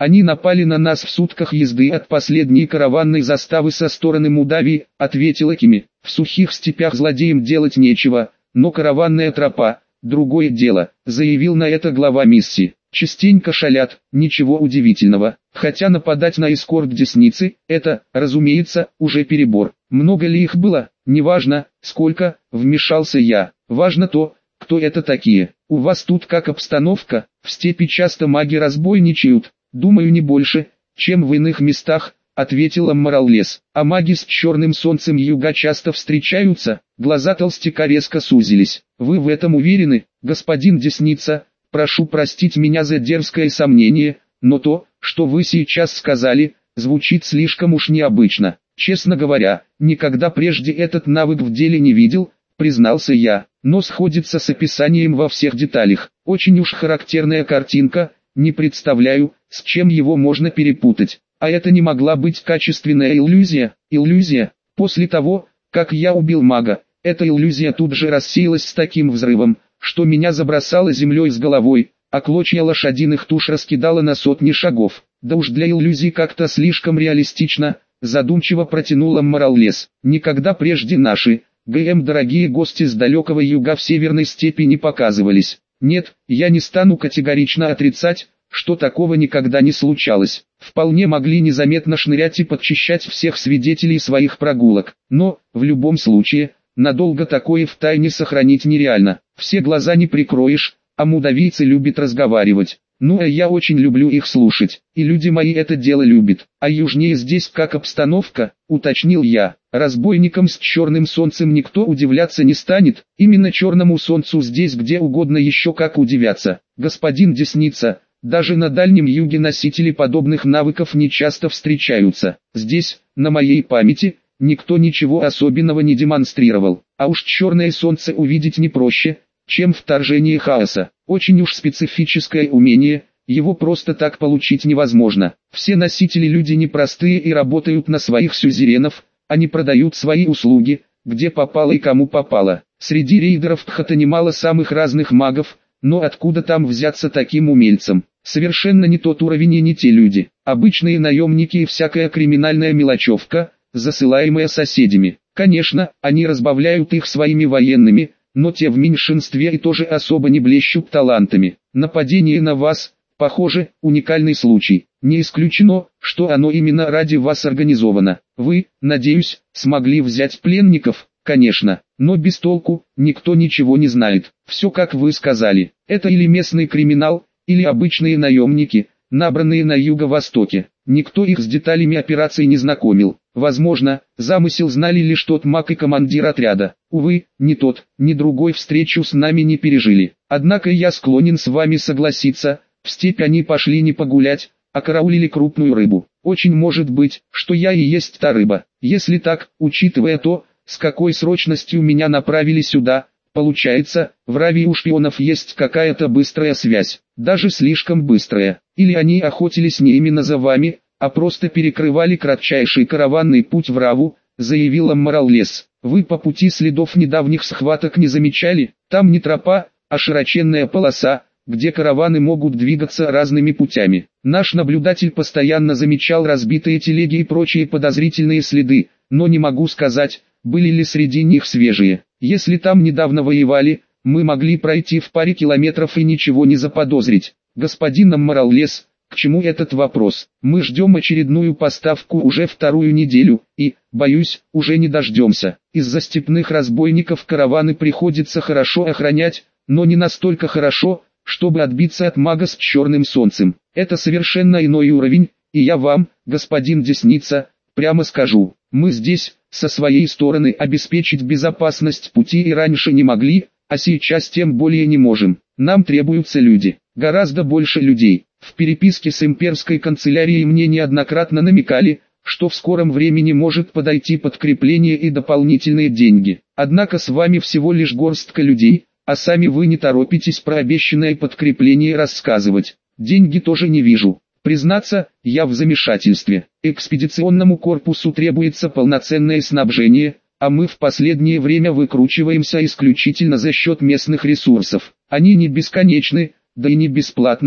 Они напали на нас в сутках езды от последней караванной заставы со стороны Мудавии, ответил Экими. В сухих степях злодеям делать нечего, но караванная тропа – другое дело, заявил на это глава миссии. Частенько шалят, ничего удивительного, хотя нападать на эскорт десницы – это, разумеется, уже перебор. Много ли их было, неважно, сколько, вмешался я, важно то, кто это такие. У вас тут как обстановка, в степи часто маги разбойничают, думаю не больше, чем в иных местах, ответил Аммараллес. А маги с черным солнцем юга часто встречаются, глаза толстяка резко сузились. Вы в этом уверены, господин Десница? Прошу простить меня за дерзкое сомнение, но то, что вы сейчас сказали, звучит слишком уж необычно. Честно говоря, никогда прежде этот навык в деле не видел, признался я, но сходится с описанием во всех деталях. Очень уж характерная картинка, не представляю, с чем его можно перепутать. А это не могла быть качественная иллюзия. Иллюзия. После того, как я убил мага, эта иллюзия тут же рассеялась с таким взрывом, что меня забросало землей с головой, а клочья лошадиных туш раскидало на сотни шагов. Да уж для иллюзий как-то слишком реалистично, задумчиво протянул Аммараллес. Никогда прежде наши, дорогие гости с далекого юга в северной степи не показывались. Нет, я не стану категорично отрицать, что такого никогда не случалось. Вполне могли незаметно шнырять и подчищать всех свидетелей своих прогулок. Но, в любом случае, надолго такое в тайне сохранить нереально. Все глаза не прикроешь, а мудавийцы любят разговаривать. Ну а я очень люблю их слушать, и люди мои это дело любят. А южнее здесь как обстановка, уточнил я. Разбойникам с черным солнцем никто удивляться не станет, именно черному солнцу здесь где угодно еще как удивляться. Господин Десница, даже на Дальнем Юге носители подобных навыков не часто встречаются. Здесь, на моей памяти, никто ничего особенного не демонстрировал. А уж черное солнце увидеть не проще, чем вторжение хаоса. Очень уж специфическое умение, его просто так получить невозможно. Все носители люди непростые и работают на своих сюзеренов, они продают свои услуги, где попало и кому попало. Среди рейдеров Тхата немало самых разных магов, но откуда там взяться таким умельцам? Совершенно не тот уровень и не те люди. Обычные наемники и всякая криминальная мелочевка, засылаемая соседями. Конечно, они разбавляют их своими военными, но те в меньшинстве и тоже особо не блещут талантами. Нападение на вас, похоже, уникальный случай. Не исключено, что оно именно ради вас организовано. Вы, надеюсь, смогли взять пленников, конечно, но без толку, никто ничего не знает. Все как вы сказали, это или местный криминал, или обычные наемники, набранные на юго-востоке. Никто их с деталями операции не знакомил. Возможно, замысел знали лишь тот маг и командир отряда. Увы, ни тот, ни другой встречу с нами не пережили. Однако я склонен с вами согласиться, в степь они пошли не погулять, а караулили крупную рыбу. Очень может быть, что я и есть та рыба. Если так, учитывая то, с какой срочностью меня направили сюда, получается, в Равии у шпионов есть какая-то быстрая связь, даже слишком быстрая. Или они охотились не именно за вами, а просто перекрывали кратчайший караванный путь в Раву, заявил Аммараллес. Вы по пути следов недавних схваток не замечали? Там не тропа, а широченная полоса, где караваны могут двигаться разными путями. Наш наблюдатель постоянно замечал разбитые телеги и прочие подозрительные следы, но не могу сказать, были ли среди них свежие. Если там недавно воевали, мы могли пройти в паре километров и ничего не заподозрить. Господин Аммараллес, к чему этот вопрос? Мы ждем очередную поставку уже вторую неделю, и, боюсь, уже не дождемся. Из-за степных разбойников караваны приходится хорошо охранять, но не настолько хорошо, чтобы отбиться от мага с черным солнцем. Это совершенно иной уровень, и я вам, господин Десница, прямо скажу, мы здесь, со своей стороны обеспечить безопасность пути и раньше не могли, а сейчас тем более не можем. Нам требуются люди, гораздо больше людей. В переписке с имперской канцелярией мне неоднократно намекали, что в скором времени может подойти подкрепление и дополнительные деньги. Однако с вами всего лишь горстка людей, а сами вы не торопитесь про обещанное подкрепление рассказывать. Деньги тоже не вижу. Признаться, я в замешательстве. Экспедиционному корпусу требуется полноценное снабжение, а мы в последнее время выкручиваемся исключительно за счет местных ресурсов. Они не бесконечны, да и не бесплатны,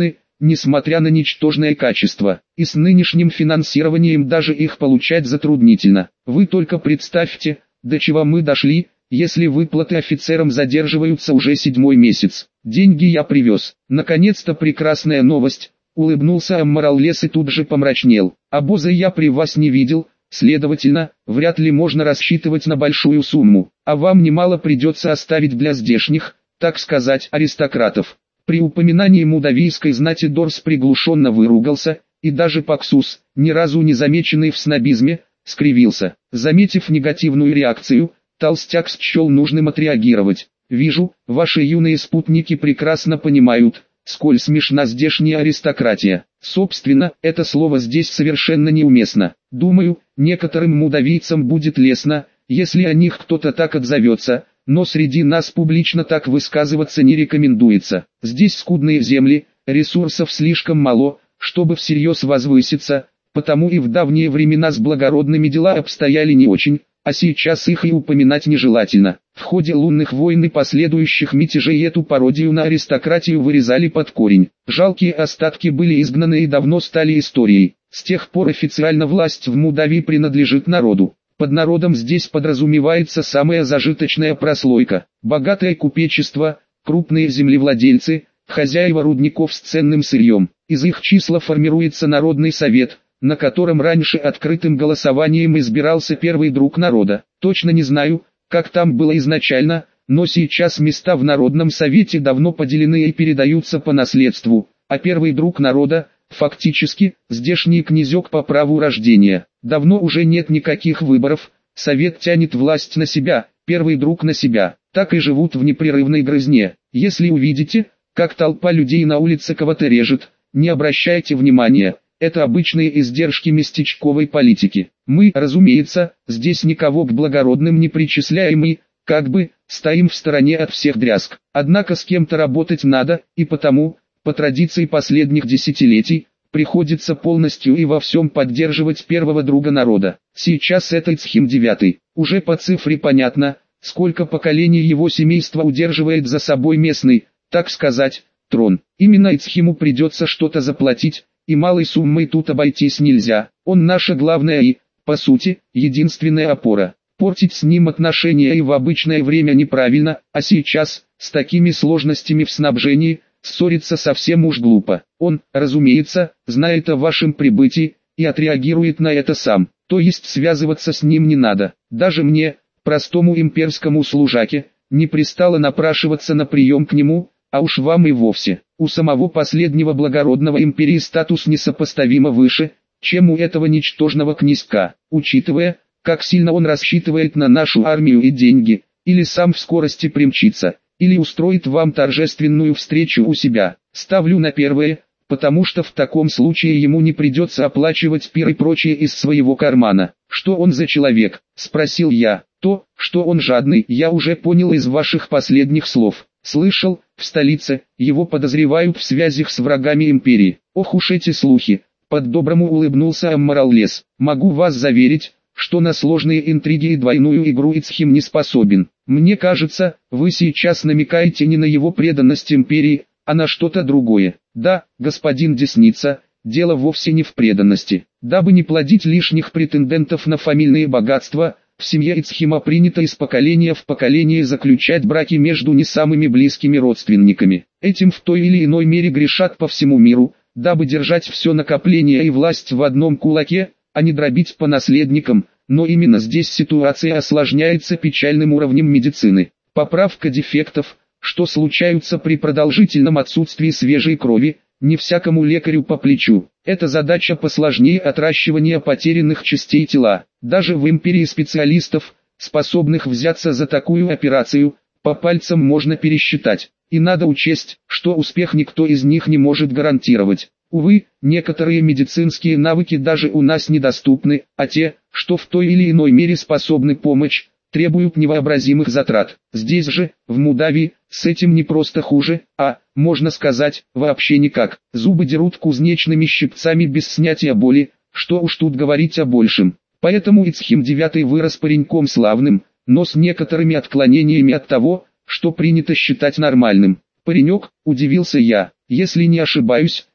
несмотря на ничтожное качество, и с нынешним финансированием даже их получать затруднительно. Вы только представьте, до чего мы дошли, если выплаты офицерам задерживаются уже 7-й месяц. Деньги я привез. Наконец-то прекрасная новость. Улыбнулся Аммараллес и тут же помрачнел. Обоза я при вас не видел, следовательно, вряд ли можно рассчитывать на большую сумму. А вам немало придется оставить для здешних, так сказать, аристократов. При упоминании мудавийской знати Дорс приглушенно выругался, и даже Паксус, ни разу не замеченный в снобизме, скривился. Заметив негативную реакцию, толстяк счел нужным отреагировать. «Вижу, ваши юные спутники прекрасно понимают, сколь смешна здешняя аристократия. Собственно, это слово здесь совершенно неуместно. Думаю, некоторым мудавийцам будет лестно, если о них кто-то так отзовется, но среди нас публично так высказываться не рекомендуется. Здесь скудные земли, ресурсов слишком мало, чтобы всерьез возвыситься, потому и в давние времена с благородными дела обстояли не очень, а сейчас их и упоминать нежелательно. В ходе лунных войн и последующих мятежей эту пародию на аристократию вырезали под корень. Жалкие остатки были изгнаны и давно стали историей. С тех пор официально власть в Мудавии принадлежит народу. Под народом здесь подразумевается самая зажиточная прослойка, богатое купечество, крупные землевладельцы, хозяева рудников с ценным сырьем. Из их числа формируется Народный совет, на котором раньше открытым голосованием избирался первый друг народа. Точно не знаю, как там было изначально, но сейчас места в Народном совете давно поделены и передаются по наследству, а первый друг народа, фактически, здешний князек по праву рождения. Давно уже нет никаких выборов, совет тянет власть на себя, первый друг на себя, так и живут в непрерывной грызне. Если увидите, как толпа людей на улице кого-то режет, не обращайте внимания. Это обычные издержки местечковой политики. Мы, разумеется, здесь никого к благородным не причисляем и, как бы, стоим в стороне от всех дрязг. Однако с кем-то работать надо, и потому, по традиции последних десятилетий, приходится полностью и во всем поддерживать первого друга народа. Сейчас это Ицхим IX. Уже по цифре понятно, сколько поколений его семейства удерживает за собой местный, так сказать, трон. Именно Ицхиму придется что-то заплатить, и малой суммой тут обойтись нельзя. Он наша главная и, по сути, единственная опора. Портить с ним отношения и в обычное время неправильно, а сейчас, с такими сложностями в снабжении, ссориться совсем уж глупо. Он, разумеется, знает о вашем прибытии, и отреагирует на это сам. То есть связываться с ним не надо. Даже мне, простому имперскому служаке, не пристало напрашиваться на прием к нему, а уж вам и вовсе. У самого последнего благородного империи статус несопоставимо выше, чем у этого ничтожного князька. Учитывая, как сильно он рассчитывает на нашу армию и деньги, или сам в скорости примчится, или устроит вам торжественную встречу у себя. Ставлю на первое, потому что в таком случае ему не придется оплачивать пир и прочее из своего кармана. Что он за человек? Спросил я. То, что он жадный, я уже понял из ваших последних слов. Слышал, в столице, его подозревают в связях с врагами империи. Ох уж эти слухи. По-доброму улыбнулся Аммараллес. Могу вас заверить, что на сложные интриги и двойную игру Ицхим не способен. Мне кажется, вы сейчас намекаете не на его преданность империи, а на что-то другое. Да, господин Десница, дело вовсе не в преданности. Дабы не плодить лишних претендентов на фамильные богатства, в семье Ицхима принято из поколения в поколение заключать браки между не самыми близкими родственниками. Этим в той или иной мере грешат по всему миру, дабы держать все накопление и власть в одном кулаке, а не дробить по наследникам, но именно здесь ситуация осложняется печальным уровнем медицины. Поправка дефектов, что случаются при продолжительном отсутствии свежей крови, не всякому лекарю по плечу. Эта задача посложнее отращивания потерянных частей тела. Даже в империи специалистов, способных взяться за такую операцию, по пальцам можно пересчитать. И надо учесть, что успех никто из них не может гарантировать. Увы, некоторые медицинские навыки даже у нас недоступны, а те, что в той или иной мере способны помочь, требуют невообразимых затрат. Здесь же, в Мудавии, с этим не просто хуже, а, можно сказать, вообще никак. Зубы дерут кузнечными щипцами без снятия боли, что уж тут говорить о большем. Поэтому Ицхим IX вырос пареньком славным, но с некоторыми отклонениями от того, что принято считать нормальным. Паренек, удивился я, если не ошибаюсь,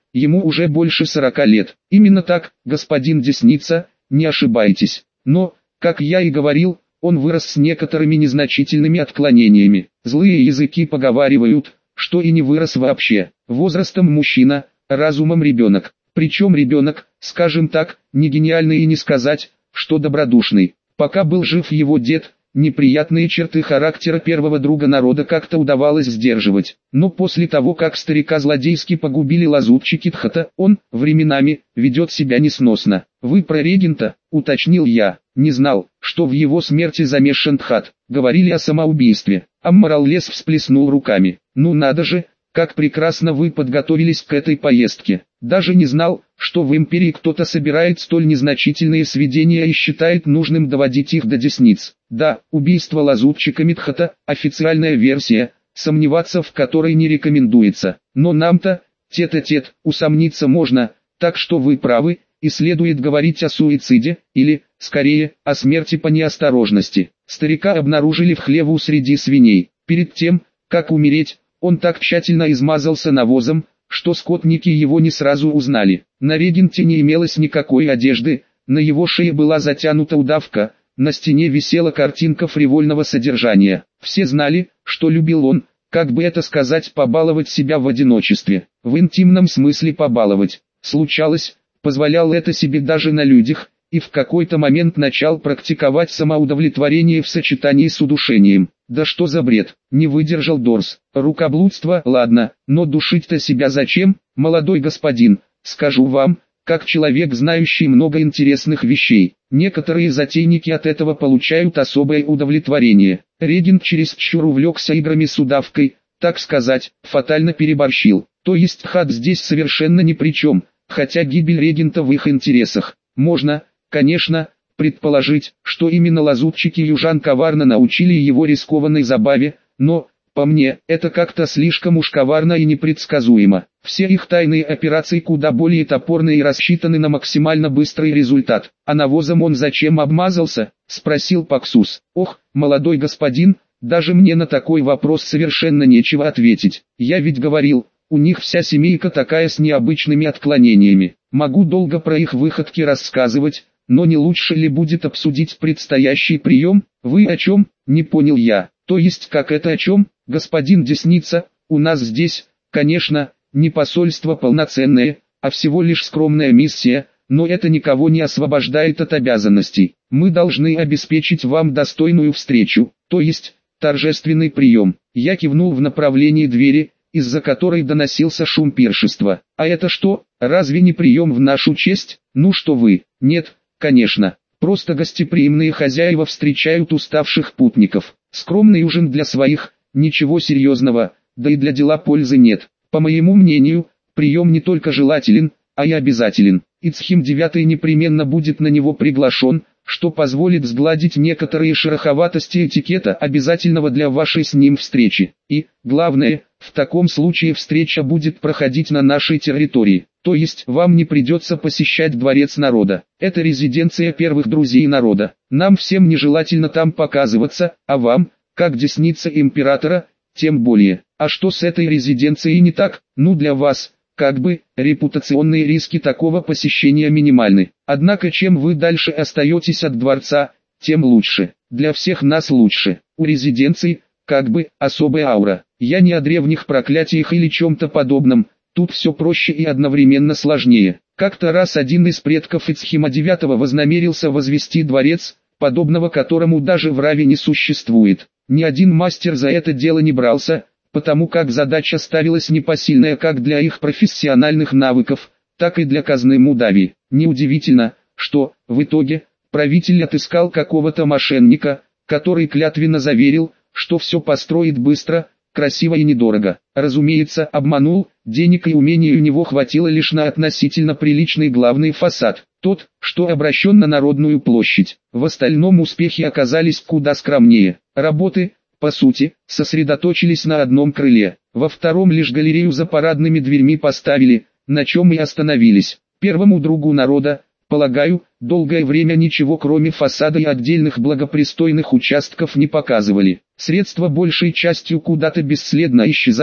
ему уже больше 40 лет. Именно так, господин Десница, не ошибайтесь. Но, как я и говорил, он вырос с некоторыми незначительными отклонениями. Злые языки поговаривают, что и не вырос вообще. Возрастом мужчина, разумом ребенок. Причем ребенок, скажем так, не гениальный и не сказать, что добродушный. Пока был жив его дед, неприятные черты характера первого друга народа как-то удавалось сдерживать. Но после того, как старика злодейски погубили лазутчики Тхата, он, временами, ведет себя несносно. «Вы про регента?» — уточнил я. Не знал, что в его смерти замешан Тхат. Говорили о самоубийстве. Аммараллес всплеснул руками. «Ну надо же, как прекрасно вы подготовились к этой поездке. Даже не знал, что в империи кто-то собирает столь незначительные сведения и считает нужным доводить их до десниц. Да, убийство лазутчика Мидхата – официальная версия, сомневаться в которой не рекомендуется. Но нам-то, тет-а-тет, усомниться можно, так что вы правы, и следует говорить о суициде, или, скорее, о смерти по неосторожности. Старика обнаружили в хлеву среди свиней. Перед тем, как умереть, он так тщательно измазался навозом, что скотники его не сразу узнали. На регенте не имелось никакой одежды, на его шее была затянута удавка, на стене висела картинка фривольного содержания. Все знали, что любил он, как бы это сказать, побаловать себя в одиночестве. В интимном смысле побаловать. Случалось, позволял это себе даже на людях, и в какой-то момент начал практиковать самоудовлетворение в сочетании с удушением. Да что за бред, не выдержал Дорс. Рукоблудство, ладно, но душить-то себя зачем, молодой господин, скажу вам, как человек, знающий много интересных вещей. Некоторые затейники от этого получают особое удовлетворение. Регент чересчур увлекся играми с удавкой, так сказать, фатально переборщил. То есть Тхат здесь совершенно ни при чем, хотя гибель регента в их интересах. Можно, конечно, предположить, что именно лазутчики южан коварно научили его рискованной забаве, но, по мне, это как-то слишком уж коварно и непредсказуемо. Все их тайные операции куда более топорны и рассчитаны на максимально быстрый результат. А навозом он зачем обмазался? Спросил Паксус. Ох, молодой господин, даже мне на такой вопрос совершенно нечего ответить. Я ведь говорил, у них вся семейка такая с необычными отклонениями. Могу долго про их выходки рассказывать, но не лучше ли будет обсудить предстоящий прием? Вы о чем? Не понял я. То есть как это о чем, господин Десница? У нас здесь, конечно, не посольство полноценное, а всего лишь скромная миссия, но это никого не освобождает от обязанностей. Мы должны обеспечить вам достойную встречу, то есть торжественный прием. Я кивнул в направлении двери, из-за которой доносился шум пиршества. А это что, разве не прием в нашу честь? Ну что вы, нет, конечно, просто гостеприимные хозяева встречают уставших путников. Скромный ужин для своих, ничего серьезного, да и для дела пользы нет. По моему мнению, прием не только желателен, а и обязателен. Ицхим IX непременно будет на него приглашен, что позволит сгладить некоторые шероховатости этикета, обязательного для вашей с ним встречи. И, главное, в таком случае встреча будет проходить на нашей территории. То есть вам не придется посещать дворец народа. Это резиденция первых друзей народа. Нам всем нежелательно там показываться, а вам, как десница императора, тем более. А что с этой резиденцией не так? Ну для вас, как бы, репутационные риски такого посещения минимальны. Однако чем вы дальше остаетесь от дворца, тем лучше. Для всех нас лучше. У резиденции, как бы, особая аура. Я не о древних проклятиях или чем-то подобном. Тут все проще и одновременно сложнее. Как-то раз один из предков Ицхима IX вознамерился возвести дворец, подобного которому даже в Раве не существует. Ни один мастер за это дело не брался, потому как задача ставилась непосильная как для их профессиональных навыков, так и для казны Мудавии. Неудивительно, что, в итоге, правитель отыскал какого-то мошенника, который клятвенно заверил, что все построит быстро, красиво и недорого. Разумеется, обманул, денег и умений у него хватило лишь на относительно приличный главный фасад, тот, что обращен на Народную площадь. В остальном успехи оказались куда скромнее. Работы, по сути, сосредоточились на одном крыле, во втором лишь галерею за парадными дверьми поставили, на чем и остановились. Первому другу народа, полагаю, долгое время ничего кроме фасада и отдельных благопристойных участков не показывали. Средства большей частью куда-то бесследно исчезали,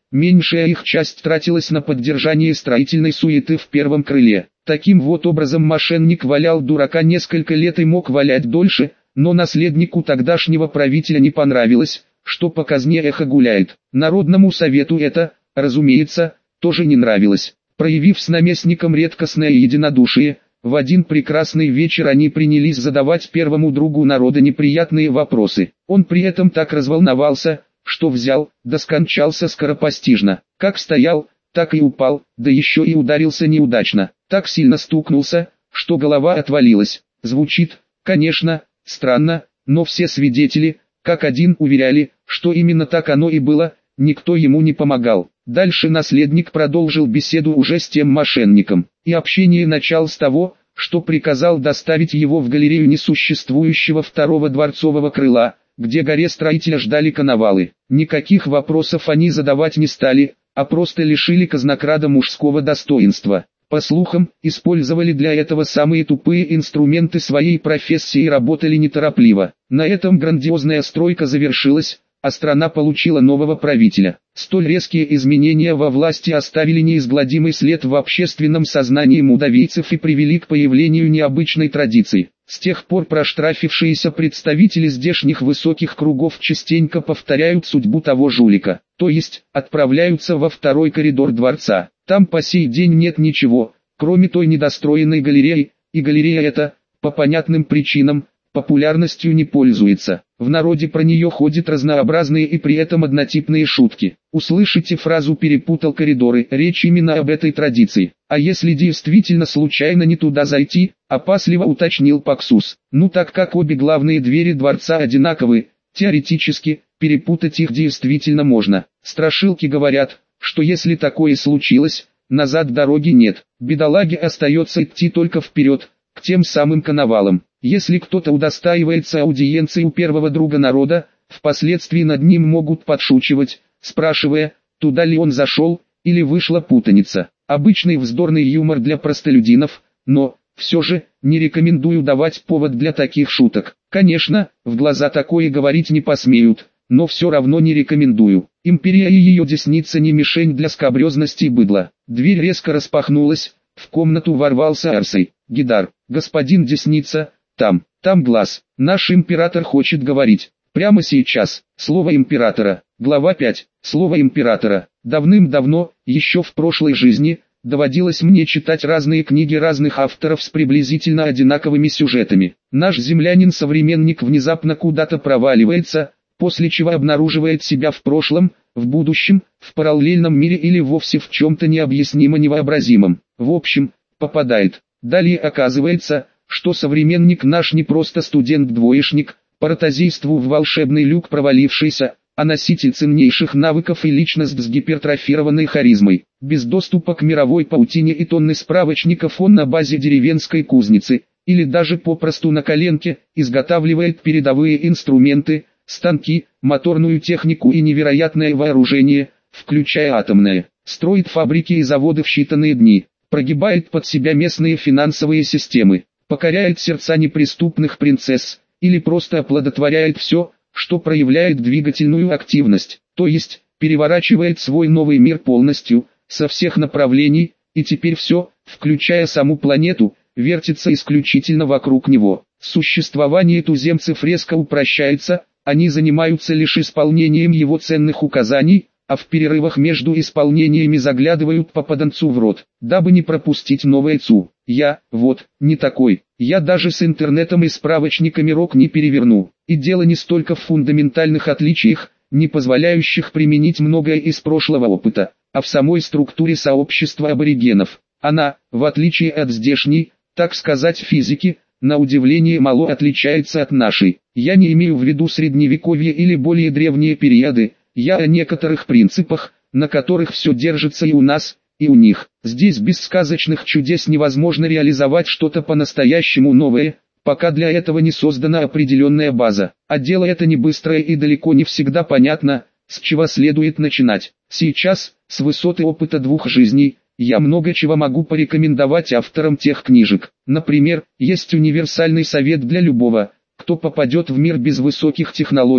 меньшая их часть тратилась на поддержание строительной суеты в первом крыле. Таким вот образом мошенник валял дурака несколько лет и мог валять дольше, но наследнику тогдашнего правителя не понравилось, что по казне эхо гуляет. Народному совету это, разумеется, тоже не нравилось. Проявив с наместником редкостное единодушие, в один прекрасный вечер они принялись задавать первому другу народа неприятные вопросы. Он при этом так разволновался, что взял, да скончался скоропостижно. Как стоял, так и упал, да еще и ударился неудачно. Так сильно стукнулся, что голова отвалилась. Звучит, конечно, странно, но все свидетели, как один, уверяли, что именно так оно и было, никто ему не помогал. Дальше наследник продолжил беседу уже с тем мошенником, и общение начал с того, что приказал доставить его в галерею несуществующего второго дворцового крыла, где горе строителя ждали коновалы. Никаких вопросов они задавать не стали, а просто лишили казнокрада мужского достоинства. По слухам, использовали для этого самые тупые инструменты своей профессии и работали неторопливо. На этом грандиозная стройка завершилась, а страна получила нового правителя. Столь резкие изменения во власти оставили неизгладимый след в общественном сознании мудавийцев и привели к появлению необычной традиции. С тех пор проштрафившиеся представители здешних высоких кругов частенько повторяют судьбу того жулика, то есть отправляются во второй коридор дворца. Там по сей день нет ничего, кроме той недостроенной галереи, и галерея эта, по понятным причинам, популярностью не пользуется. В народе про нее ходят разнообразные и при этом однотипные шутки. Услышите фразу «перепутал коридоры», речь именно об этой традиции. А если действительно случайно не туда зайти, опасливо уточнил Паксус. Ну так как обе главные двери дворца одинаковы, теоретически, перепутать их действительно можно. Страшилки говорят, что если такое случилось, назад дороги нет. Бедолаге остается идти только вперед, к тем самым коновалам. Если кто-то удостаивается аудиенции у первого друга народа, впоследствии над ним могут подшучивать, спрашивая, туда ли он зашел, или вышла путаница. Обычный вздорный юмор для простолюдинов, но, все же, не рекомендую давать повод для таких шуток. Конечно, в глаза такое говорить не посмеют, но все равно не рекомендую. Империя и ее десница не мишень для скабрезности и быдла. Дверь резко распахнулась, в комнату ворвался Арсей. Гидар, господин десница, там глаз. Наш император хочет говорить. Прямо сейчас. Слово императора. Глава 5. Слово императора. Давным-давно, еще в прошлой жизни, доводилось мне читать разные книги разных авторов с приблизительно одинаковыми сюжетами. Наш землянин-современник внезапно куда-то проваливается, после чего обнаруживает себя в прошлом, в будущем, в параллельном мире или вовсе в чем-то необъяснимо невообразимом. В общем, попадает. Далее оказывается, что современник наш не просто студент-двоечник, по ротозейству в волшебный люк провалившийся, а носитель ценнейших навыков и личность с гипертрофированной харизмой. Без доступа к мировой паутине и тонны справочников он на базе деревенской кузницы, или даже попросту на коленке, изготавливает передовые инструменты, станки, моторную технику и невероятное вооружение, включая атомное. Строит фабрики и заводы в считанные дни, прогибает под себя местные финансовые системы, покоряет сердца неприступных принцесс, или просто оплодотворяет все, что проявляет двигательную активность, то есть, переворачивает свой новый мир полностью, со всех направлений, и теперь все, включая саму планету, вертится исключительно вокруг него. Существование туземцев резко упрощается, они занимаются лишь исполнением его ценных указаний, а в перерывах между исполнениями заглядывают попаданцу в рот, дабы не пропустить новое ЦУ. Я, не такой. Я даже с интернетом и справочниками рог не переверну. И дело не столько в фундаментальных отличиях, не позволяющих применить многое из прошлого опыта, а в самой структуре сообщества аборигенов. Она, в отличие от здешней, так сказать физики, на удивление мало отличается от нашей. Я не имею в виду средневековье или более древние периоды, я о некоторых принципах, на которых все держится и у нас, и у них. Здесь без сказочных чудес невозможно реализовать что-то по-настоящему новое, пока для этого не создана определенная база. А дело это не быстрое и далеко не всегда понятно, с чего следует начинать. Сейчас, с высоты опыта двух жизней, я много чего могу порекомендовать авторам тех книжек. Например, есть универсальный совет для любого, кто попадет в мир без высоких технологий,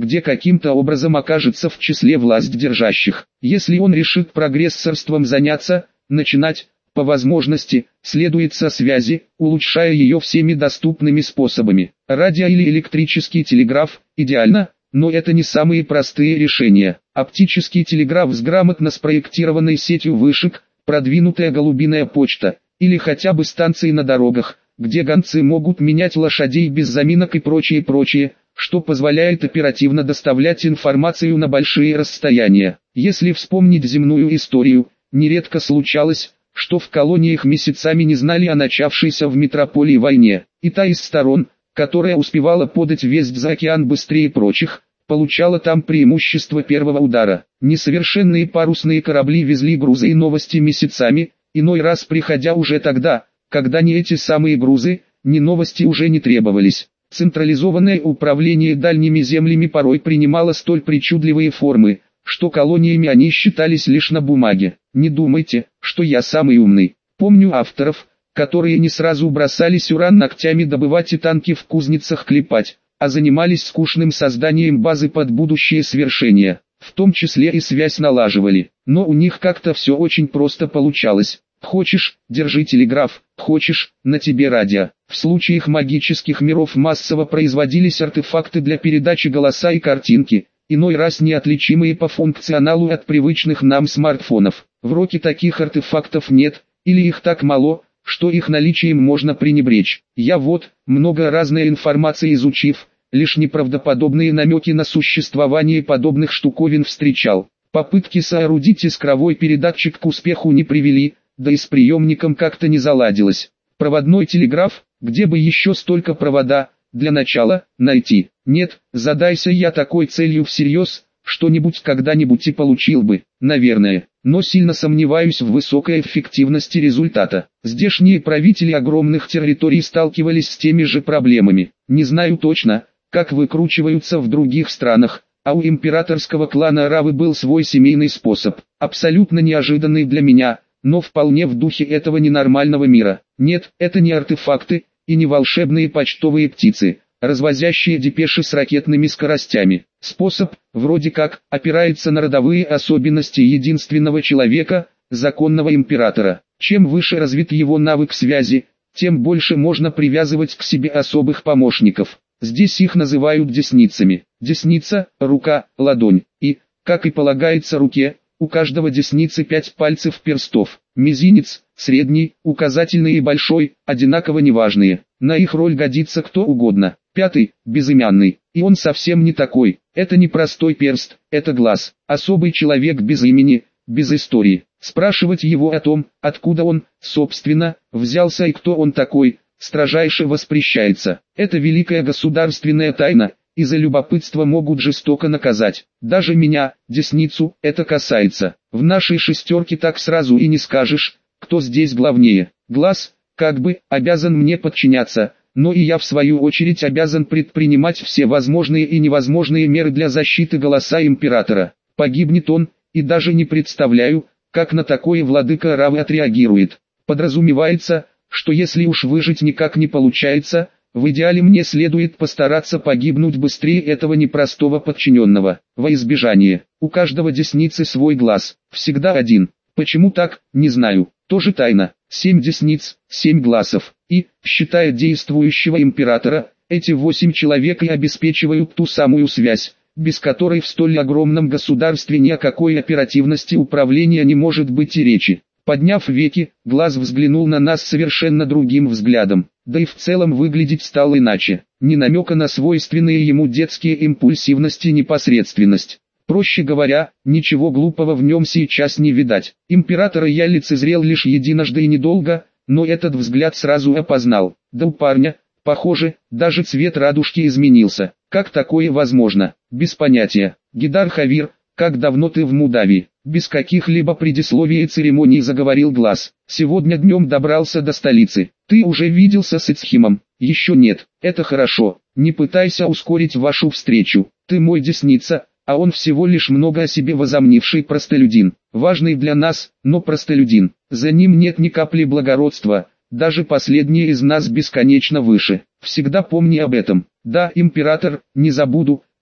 где каким-то образом окажется в числе власть держащих. Если он решит прогрессорством заняться, начинать, по возможности, следует со связи, улучшая ее всеми доступными способами. Радио или электрический телеграф – идеально, но это не самые простые решения. Оптический телеграф с грамотно спроектированной сетью вышек, продвинутая голубиная почта, или хотя бы станции на дорогах, где гонцы могут менять лошадей без заминок и прочее, что позволяет оперативно доставлять информацию на большие расстояния. Если вспомнить земную историю, нередко случалось, что в колониях месяцами не знали о начавшейся в метрополии войне, и та из сторон, которая успевала подать весть за океан быстрее прочих, получала там преимущество первого удара. Несовершенные парусные корабли везли грузы и новости месяцами, иной раз приходя уже тогда, когда ни эти самые грузы, ни новости уже не требовались. Централизованное управление дальними землями порой принимало столь причудливые формы, что колониями они считались лишь на бумаге. Не думайте, что я самый умный. Помню авторов, которые не сразу бросались уран ногтями добывать и танки в кузницах клепать, а занимались скучным созданием базы под будущее свершения, в том числе и связь налаживали. Но у них как-то все очень просто получалось. Хочешь, держи телеграф, хочешь, на тебе радио. В случаях магических миров массово производились артефакты для передачи голоса и картинки, иной раз неотличимые по функционалу от привычных нам смартфонов. В Роке таких артефактов нет, или их так мало, что их наличием можно пренебречь. Я вот, много разной информации изучив, лишь неправдоподобные намеки на существование подобных штуковин встречал. Попытки соорудить искровой передатчик к успеху не привели, да и с приемником как-то не заладилось. Проводной телеграф, где бы еще столько провода, для начала, найти. Нет, задайся я такой целью всерьез, что-нибудь когда-нибудь и получил бы, наверное, но сильно сомневаюсь в высокой эффективности результата. Здешние правители огромных территорий сталкивались с теми же проблемами. Не знаю точно, как выкручиваются в других странах, а у императорского клана Равы был свой семейный способ, абсолютно неожиданный для меня, но вполне в духе этого ненормального мира. Нет, это не артефакты, и не волшебные почтовые птицы, развозящие депеши с ракетными скоростями. Способ, вроде как, опирается на родовые особенности единственного человека, законного императора. Чем выше развит его навык связи, тем больше можно привязывать к себе особых помощников. Здесь их называют десницами. Десница – рука, ладонь. И, как и полагается руке, у каждого десницы 5 пальцев перстов. Мизинец, средний, указательный и большой, одинаково неважные. На их роль годится кто угодно. Пятый, безымянный, и он совсем не такой. Это не простой перст, это глаз. Особый человек без имени, без истории. Спрашивать его о том, откуда он, собственно, взялся и кто он такой, строжайше воспрещается. Это великая государственная тайна, и за любопытство могут жестоко наказать. Даже меня, десницу, это касается. В нашей шестерке так сразу и не скажешь, кто здесь главнее. Глаз, как бы, обязан мне подчиняться, но и я в свою очередь обязан предпринимать все возможные и невозможные меры для защиты голоса императора. Погибнет он, и даже не представляю, как на такое владыка Равы отреагирует. Подразумевается, что если уж выжить никак не получается, в идеале мне следует постараться погибнуть быстрее этого непростого подчиненного. Во избежание, у каждого десницы свой глаз, всегда один. Почему так, не знаю, тоже тайна. 7 десниц, 7 глазов, и, считая действующего императора, эти 8 человек и обеспечивают ту самую связь, без которой в столь огромном государстве ни о какой оперативности управления не может быть и речи. Подняв веки, глаз взглянул на нас совершенно другим взглядом, да и в целом выглядеть стал иначе, ни намека на свойственные ему детские импульсивность и непосредственность. Проще говоря, ничего глупого в нем сейчас не видать. Императора я лицезрел лишь единожды и недолго, но этот взгляд сразу опознал. Да у парня, похоже, даже цвет радужки изменился. Как такое возможно? Без понятия. Гидар Хавир, как давно ты в Мудавии? Без каких-либо предисловий и церемоний заговорил глаз. Сегодня днем добрался до столицы. Ты уже виделся с Ицхимом? Еще нет. Это хорошо. Не пытайся ускорить вашу встречу. Ты мой десница, а он всего лишь много о себе возомнивший простолюдин. Важный для нас, но простолюдин. За ним нет ни капли благородства. Даже последний из нас бесконечно выше. Всегда помни об этом. Да, император, не забуду,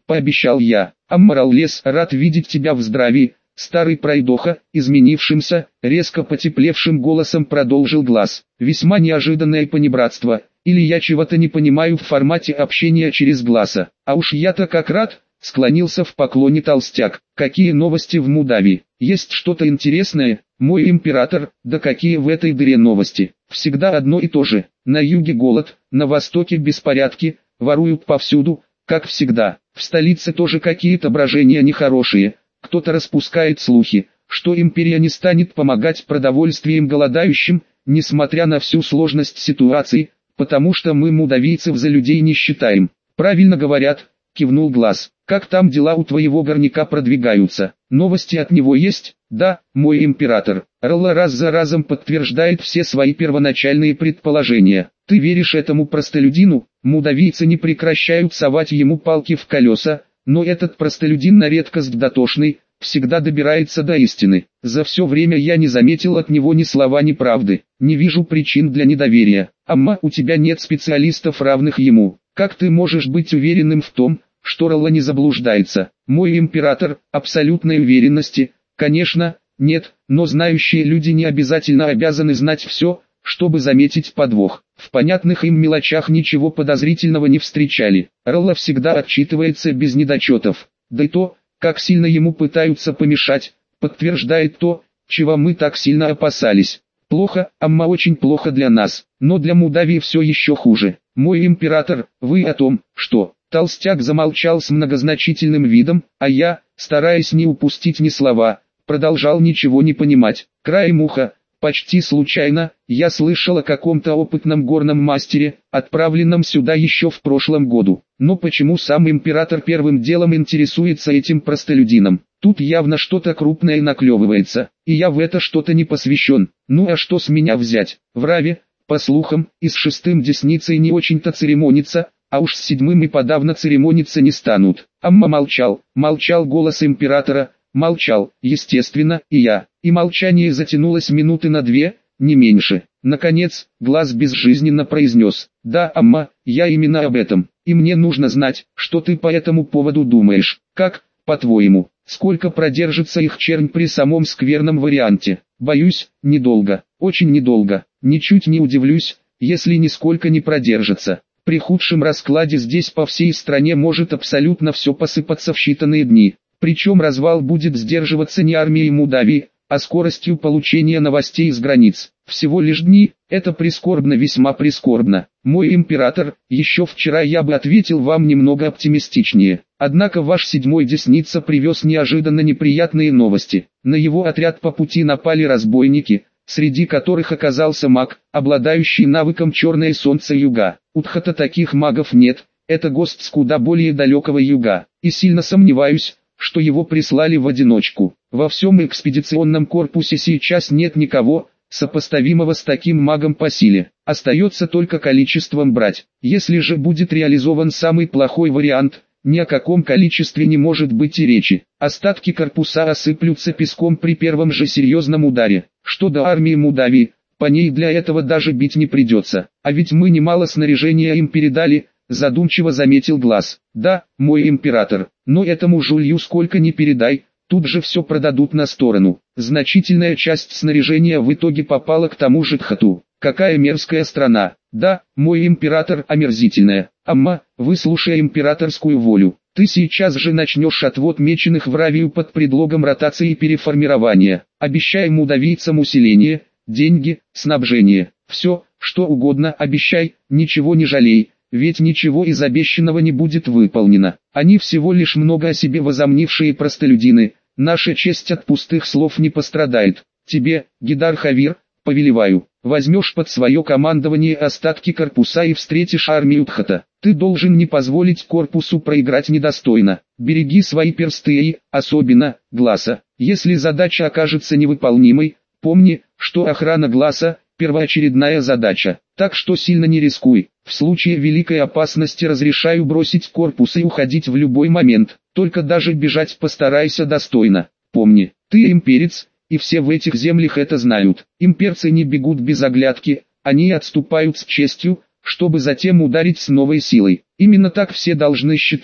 пообещал я. Аммараллес, рад видеть тебя в здравии. Старый пройдоха, изменившимся, резко потеплевшим голосом продолжил Глаз. Весьма неожиданное понебратство, или я чего-то не понимаю в формате общения через Гласа. А уж я-то как рад, склонился в поклоне толстяк. Какие новости в Мудавии? Есть что-то интересное, мой император? Да какие в этой дыре новости? Всегда одно и то же. На юге голод, на востоке беспорядки, воруют повсюду, как всегда. В столице тоже какие-то брожения нехорошие. Кто-то распускает слухи, что империя не станет помогать продовольствием голодающим, несмотря на всю сложность ситуации, потому что мы мудавийцев за людей не считаем. Правильно говорят, кивнул Глаз. Как там дела у твоего горняка продвигаются? Новости от него есть? Да, мой император. Ролла раз за разом подтверждает все свои первоначальные предположения. Ты веришь этому простолюдину? Мудавийцы не прекращают совать ему палки в колеса, но этот простолюдин на редкость дотошный, всегда добирается до истины. За все время я не заметил от него ни слова ни правды. Не вижу причин для недоверия. Амма, у тебя нет специалистов, равных ему. Как ты можешь быть уверенным в том, что Ролла не заблуждается? Мой император, абсолютной уверенности, конечно, нет, но знающие люди не обязательно обязаны знать все, чтобы заметить подвох. В понятных им мелочах ничего подозрительного не встречали. Ролла всегда отчитывается без недочетов. Да и то, как сильно ему пытаются помешать, подтверждает то, чего мы так сильно опасались. Плохо, Амма, очень плохо для нас, но для Мудавии все еще хуже. Мой император, вы о том, что... Толстяк замолчал с многозначительным видом, а я, стараясь не упустить ни слова, продолжал ничего не понимать. Краем уха, почти случайно, я слышал о каком-то опытном горном мастере, отправленном сюда еще в прошлом году. Но почему сам император первым делом интересуется этим простолюдином? Тут явно что-то крупное наклевывается, и я в это что-то не посвящен. Ну а что с меня взять? В Раве, по слухам, и с шестым десницей не очень-то церемонится, а уж с седьмым и подавно церемониться не станут. Амма молчал, молчал голос императора, молчал, естественно, и я. И молчание затянулось минуты на 2, не меньше. Наконец, Глаз безжизненно произнес: «Да, Амма, я именно об этом, и мне нужно знать, что ты по этому поводу думаешь. Как, по-твоему, сколько продержится их чернь при самом скверном варианте? Боюсь, недолго, очень недолго. Ничуть не удивлюсь, если нисколько не продержится. При худшем раскладе здесь по всей стране может абсолютно все посыпаться в считанные дни. Причем развал будет сдерживаться не армией Мудавии, а скоростью получения новостей из границ. Всего лишь дни, это прискорбно, весьма прискорбно. Мой император, еще вчера я бы ответил вам немного оптимистичнее. Однако ваш седьмой десница привез неожиданно неприятные новости. На его отряд по пути напали разбойники, среди которых оказался маг, обладающий навыком «Черное солнце юга». У Тхата таких магов нет, это гость с куда более далекого юга, и сильно сомневаюсь, что его прислали в одиночку. Во всем экспедиционном корпусе сейчас нет никого, сопоставимого с таким магом по силе. Остается только количеством брать. Если же будет реализован самый плохой вариант, ни о каком количестве не может быть и речи. Остатки корпуса осыплются песком при первом же серьезном ударе. Что до армии Мудавии, по ней для этого даже бить не придется. А ведь мы немало снаряжения им передали, задумчиво заметил Глаз. Да, мой император, но этому жулью сколько ни передай, тут же все продадут на сторону. Значительная часть снаряжения в итоге попала к тому же Тхату. Какая мерзкая страна. Да, мой император, омерзительная. Амма, выслушай императорскую волю. Ты сейчас же начнешь отвод меченых в Равию под предлогом ротации и переформирования. Обещай мудавийцам усиление, деньги, снабжение. Все, что угодно обещай, ничего не жалей, ведь ничего из обещанного не будет выполнено. Они всего лишь много о себе возомнившие простолюдины, наша честь от пустых слов не пострадает. Тебе, Гидар Хавир, повелеваю, возьмешь под свое командование остатки корпуса и встретишь армию Тхата. Ты должен не позволить корпусу проиграть недостойно. Береги свои персты и, особенно, Гласа. Если задача окажется невыполнимой, помни, что охрана Гласа – первоочередная задача. Так что сильно не рискуй. В случае великой опасности разрешаю бросить корпус и уходить в любой момент. Только даже бежать постарайся достойно. Помни, ты имперец, и все в этих землях это знают. Имперцы не бегут без оглядки, они отступают с честью, чтобы затем ударить с новой силой. Именно так все должны считать,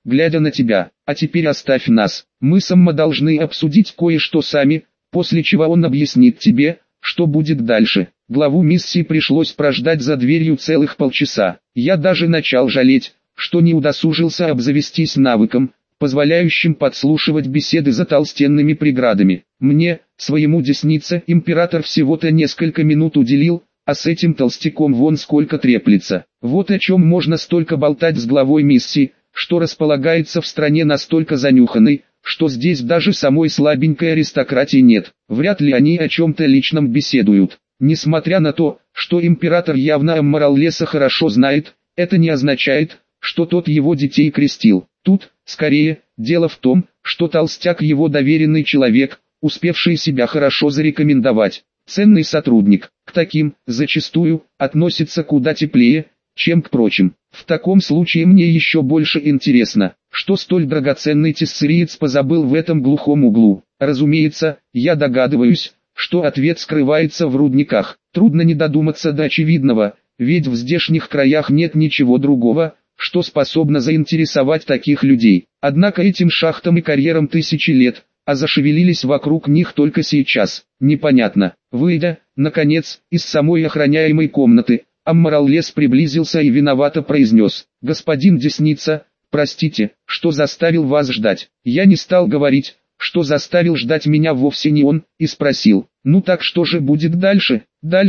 глядя на тебя. А теперь оставь нас, мы сама должны обсудить кое-что сами, после чего он объяснит тебе, что будет дальше. Главу миссии пришлось прождать за дверью целых полчаса. Я даже начал жалеть, что не удосужился обзавестись навыком, позволяющим подслушивать беседы за толстенными преградами. Мне, своему деснице, император всего-то несколько минут уделил, а с этим толстяком вон сколько треплется. Вот о чем можно столько болтать с главой миссии, что располагается в стране настолько занюханной, что здесь даже самой слабенькой аристократии нет. Вряд ли они о чем-то личном беседуют. Несмотря на то, что император явно Аммараллеса хорошо знает, это не означает, что тот его детей крестил. Тут, скорее, дело в том, что толстяк его доверенный человек, успевший себя хорошо зарекомендовать. Ценный сотрудник, к таким, зачастую, относится куда теплее, чем к прочим. В таком случае мне еще больше интересно, что столь драгоценный тессериец позабыл в этом глухом углу. Разумеется, я догадываюсь, что ответ скрывается в рудниках. Трудно не додуматься до очевидного, ведь в здешних краях нет ничего другого, что способно заинтересовать таких людей. Однако этим шахтам и карьерам тысячи лет, а зашевелились вокруг них только сейчас. Непонятно. Выйдя, наконец, из самой охраняемой комнаты, Аммараллес приблизился и виновато произнес: «Господин Десница, простите, что заставил вас ждать». Я не стал говорить, что заставил ждать меня вовсе не он, и спросил: «Ну так что же будет дальше?»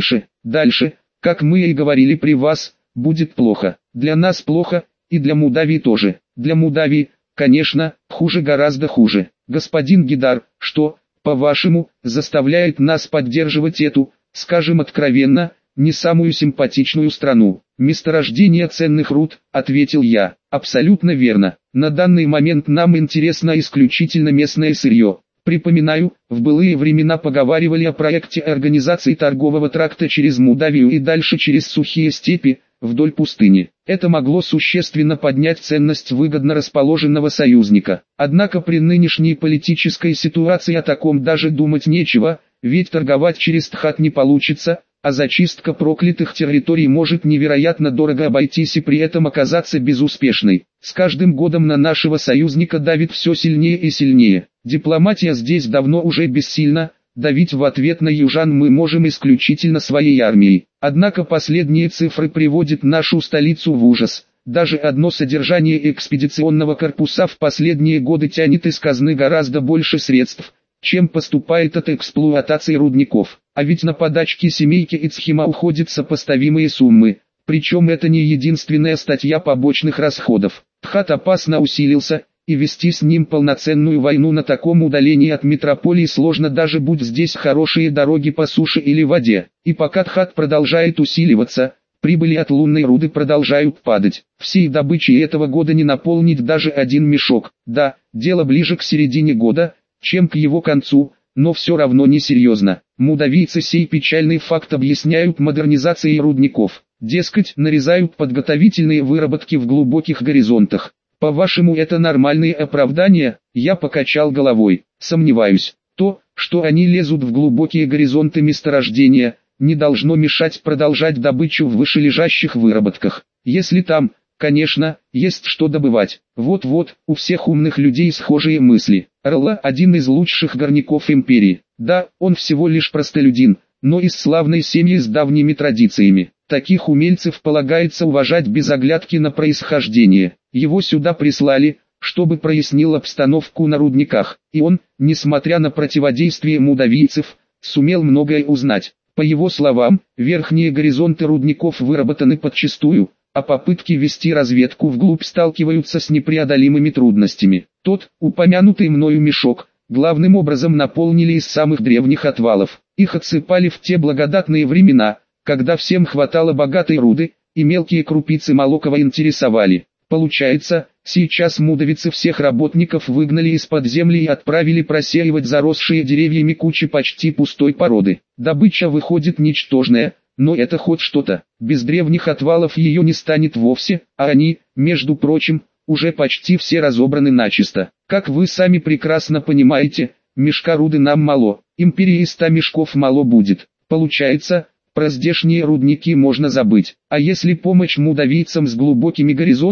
Дальше, как мы и говорили при вас, будет плохо. Для нас плохо, и для Мудавии тоже. Для Мудавии, конечно, хуже, гораздо хуже. Господин Гидар, что, по-вашему, заставляет нас поддерживать эту, скажем откровенно, не самую симпатичную страну? Месторождение ценных руд, ответил я. Абсолютно верно. На данный момент нам интересно исключительно местное сырье. Припоминаю, в былые времена поговаривали о проекте организации торгового тракта через Мудавию и дальше через сухие степи, вдоль пустыни. Это могло существенно поднять ценность выгодно расположенного союзника. Однако при нынешней политической ситуации о таком даже думать нечего, ведь торговать через Тхат не получится, а зачистка проклятых территорий может невероятно дорого обойтись и при этом оказаться безуспешной. С каждым годом на нашего союзника давит все сильнее и сильнее. Дипломатия здесь давно уже бессильна, давить в ответ на южан мы можем исключительно своей армией. Однако последние цифры приводят нашу столицу в ужас. Даже одно содержание экспедиционного корпуса в последние годы тянет из казны гораздо больше средств, чем поступает от эксплуатации рудников. А ведь на подачки семейки Ицхима уходят сопоставимые суммы. Причем это не единственная статья побочных расходов. Тхат опасно усилился, и вести с ним полноценную войну на таком удалении от метрополии сложно, даже будь здесь хорошие дороги по суше или воде. И пока Тхат продолжает усиливаться, прибыли от лунной руды продолжают падать. Всей добычей этого года не наполнить даже один мешок. Да, дело ближе к середине года, чем к его концу, но все равно несерьезно. Мудавийцы сей печальный факт объясняют модернизацией рудников. Дескать, нарезают подготовительные выработки в глубоких горизонтах. По-вашему, это нормальные оправдания? Я покачал головой. Сомневаюсь. То, что они лезут в глубокие горизонты месторождения, не должно мешать продолжать добычу в вышележащих выработках. Если там, конечно, есть что добывать. Вот-вот, у всех умных людей схожие мысли. Рла – один из лучших горняков империи. Да, он всего лишь простолюдин, но из славной семьи с давними традициями. Таких умельцев полагается уважать без оглядки на происхождение. Его сюда прислали, чтобы прояснил обстановку на рудниках, и он, несмотря на противодействие мудавийцев, сумел многое узнать. По его словам, верхние горизонты рудников выработаны подчистую, а попытки вести разведку вглубь сталкиваются с непреодолимыми трудностями. Тот, упомянутый мною мешок, главным образом наполнили из самых древних отвалов. Их отсыпали в те благодатные времена, когда всем хватало богатой руды, и мелкие крупицы молокова интересовали. Получается, сейчас мудавицы всех работников выгнали из-под земли и отправили просеивать заросшие деревьями кучи почти пустой породы. Добыча выходит ничтожная, но это хоть что-то. Без древних отвалов ее не станет вовсе, а они, между прочим, уже почти все разобраны начисто. Как вы сами прекрасно понимаете, мешка руды нам мало, империи и 100 мешков мало будет. Получается, про здешние рудники можно забыть. А если помочь мудавийцам с глубокими горизонтами,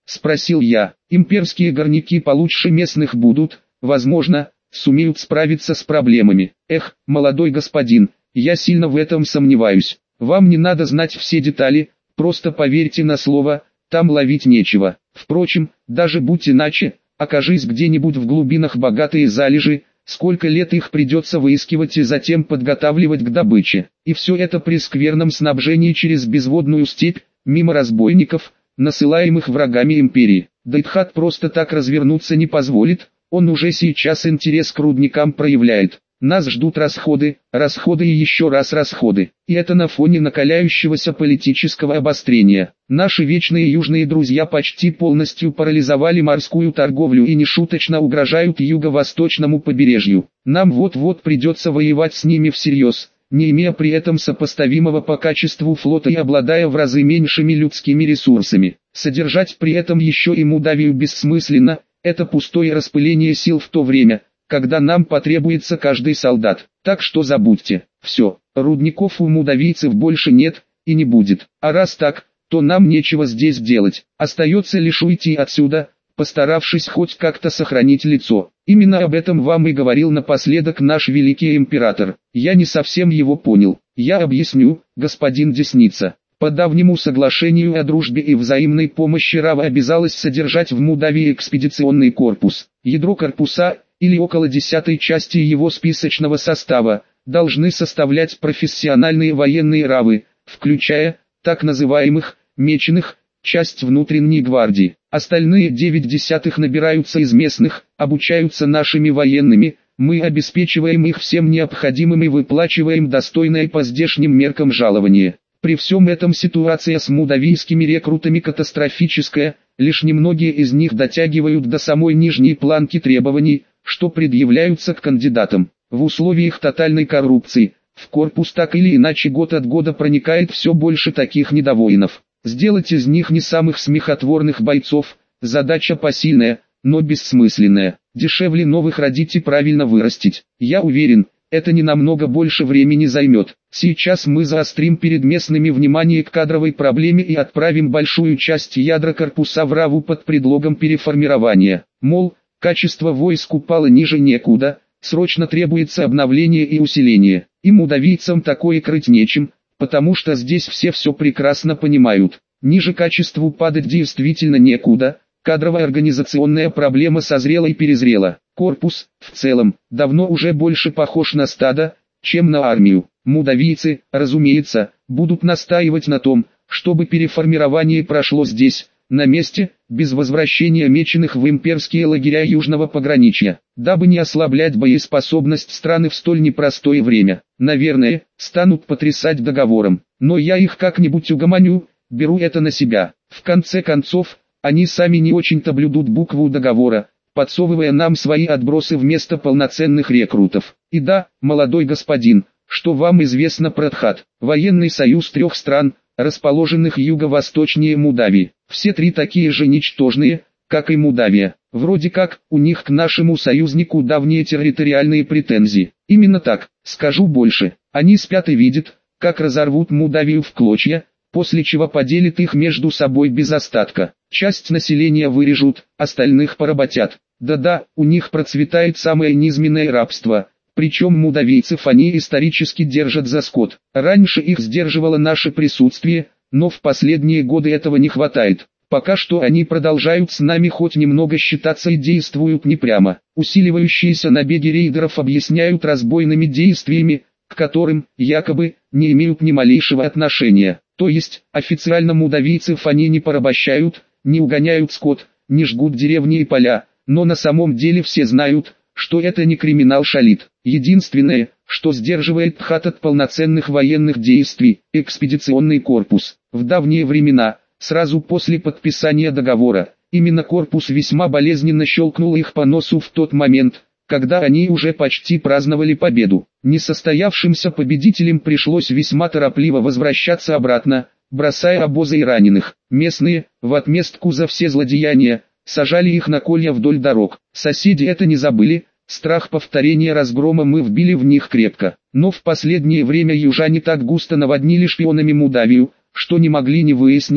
спросил я. Имперские горняки получше местных будут, возможно, сумеют справиться с проблемами. Эх, молодой господин, я сильно в этом сомневаюсь. Вам не надо знать все детали, просто поверьте на слово, там ловить нечего. Впрочем, даже будь иначе, окажись где-нибудь в глубинах богатые залежи, сколько лет их придется выискивать и затем подготавливать к добыче. И все это при скверном снабжении через безводную степь, мимо разбойников, насылаемых врагами империи. Дайтхат просто так развернуться не позволит, он уже сейчас интерес к рудникам проявляет. Нас ждут расходы и еще раз расходы. И это на фоне накаляющегося политического обострения. Наши вечные южные друзья почти полностью парализовали морскую торговлю и нешуточно угрожают юго-восточному побережью. Нам вот-вот придется воевать с ними всерьез, не имея при этом сопоставимого по качеству флота и обладая в разы меньшими людскими ресурсами. Содержать при этом еще и Молдавию бессмысленно, это пустое распыление сил в то время, когда нам потребуется каждый солдат. Так что забудьте, все, рудников у молдавийцев больше нет, и не будет. А раз так, то нам нечего здесь делать. Остается лишь уйти отсюда, постаравшись хоть как-то сохранить лицо. Именно об этом вам и говорил напоследок наш великий император. Я не совсем его понял. Я объясню, господин Десница. По давнему соглашению о дружбе и взаимной помощи Рава обязалась содержать в Молдавии экспедиционный корпус. Ядро корпуса, или около 10-й части его списочного состава, должны составлять профессиональные военные равы, включая, так называемых, меченых, часть внутренней гвардии. Остальные 9 набираются из местных, обучаются нашими военными, мы обеспечиваем их всем необходимым и выплачиваем достойное по здешним меркам жалование. При всем этом ситуация с молдавийскими рекрутами катастрофическая, лишь немногие из них дотягивают до самой нижней планки требований, что предъявляются к кандидатам. В условиях тотальной коррупции, в корпус так или иначе год от года проникает все больше таких недовоинов. Сделать из них не самых смехотворных бойцов – задача посильная, но бессмысленная. Дешевле новых родить и правильно вырастить. Я уверен, это не намного больше времени займет. Сейчас мы заострим перед местными внимание к кадровой проблеме и отправим большую часть ядра корпуса в Раву под предлогом переформирования. Мол, качество войск упало ниже некуда, срочно требуется обновление и усиление. И молдавийцам такое крыть нечем, потому что здесь все прекрасно понимают. Ниже качеству падать действительно некуда, кадровая организационная проблема созрела и перезрела. Корпус, в целом, давно уже больше похож на стадо, чем на армию. Молдавийцы, разумеется, будут настаивать на том, чтобы переформирование прошло здесь, на месте, без возвращения меченых в имперские лагеря южного пограничья, дабы не ослаблять боеспособность страны в столь непростое время. Наверное, станут потрясать договором, но я их как-нибудь угомоню, беру это на себя. В конце концов, они сами не очень-то блюдут букву договора, подсовывая нам свои отбросы вместо полноценных рекрутов. И да, молодой господин, что вам известно про Дхат, военный союз 3 стран, расположенных юго-восточнее Молдавии. Все 3 такие же ничтожные, как и Молдавия. Вроде как, у них к нашему союзнику давние территориальные претензии. Именно так, скажу больше. Они спят и видят, как разорвут Молдавию в клочья, после чего поделят их между собой без остатка. Часть населения вырежут, остальных поработят. Да-да, у них процветает самое низменное рабство. Причем молдавийцев они исторически держат за скот. Раньше их сдерживало наше присутствие, но в последние годы этого не хватает. Пока что они продолжают с нами хоть немного считаться и действуют не прямо. Усиливающиеся набеги рейдеров объясняют разбойными действиями, к которым, якобы, не имеют ни малейшего отношения. То есть, официально молдавийцев они не порабощают, не угоняют скот, не жгут деревни и поля, но на самом деле все знают, что это не криминал шалит. Единственное, что сдерживает Дхат от полноценных военных действий, экспедиционный корпус. В давние времена, сразу после подписания договора, именно корпус весьма болезненно щелкнул их по носу в тот момент, когда они уже почти праздновали победу. Несостоявшимся победителям пришлось весьма торопливо возвращаться обратно, бросая обозы и раненых. Местные, в отместку за все злодеяния, сажали их на колья вдоль дорог. Соседи это не забыли, страх повторения разгрома мы вбили в них крепко. Но в последнее время южане так густо наводнили шпионами Молдавию, что не могли не выяснить,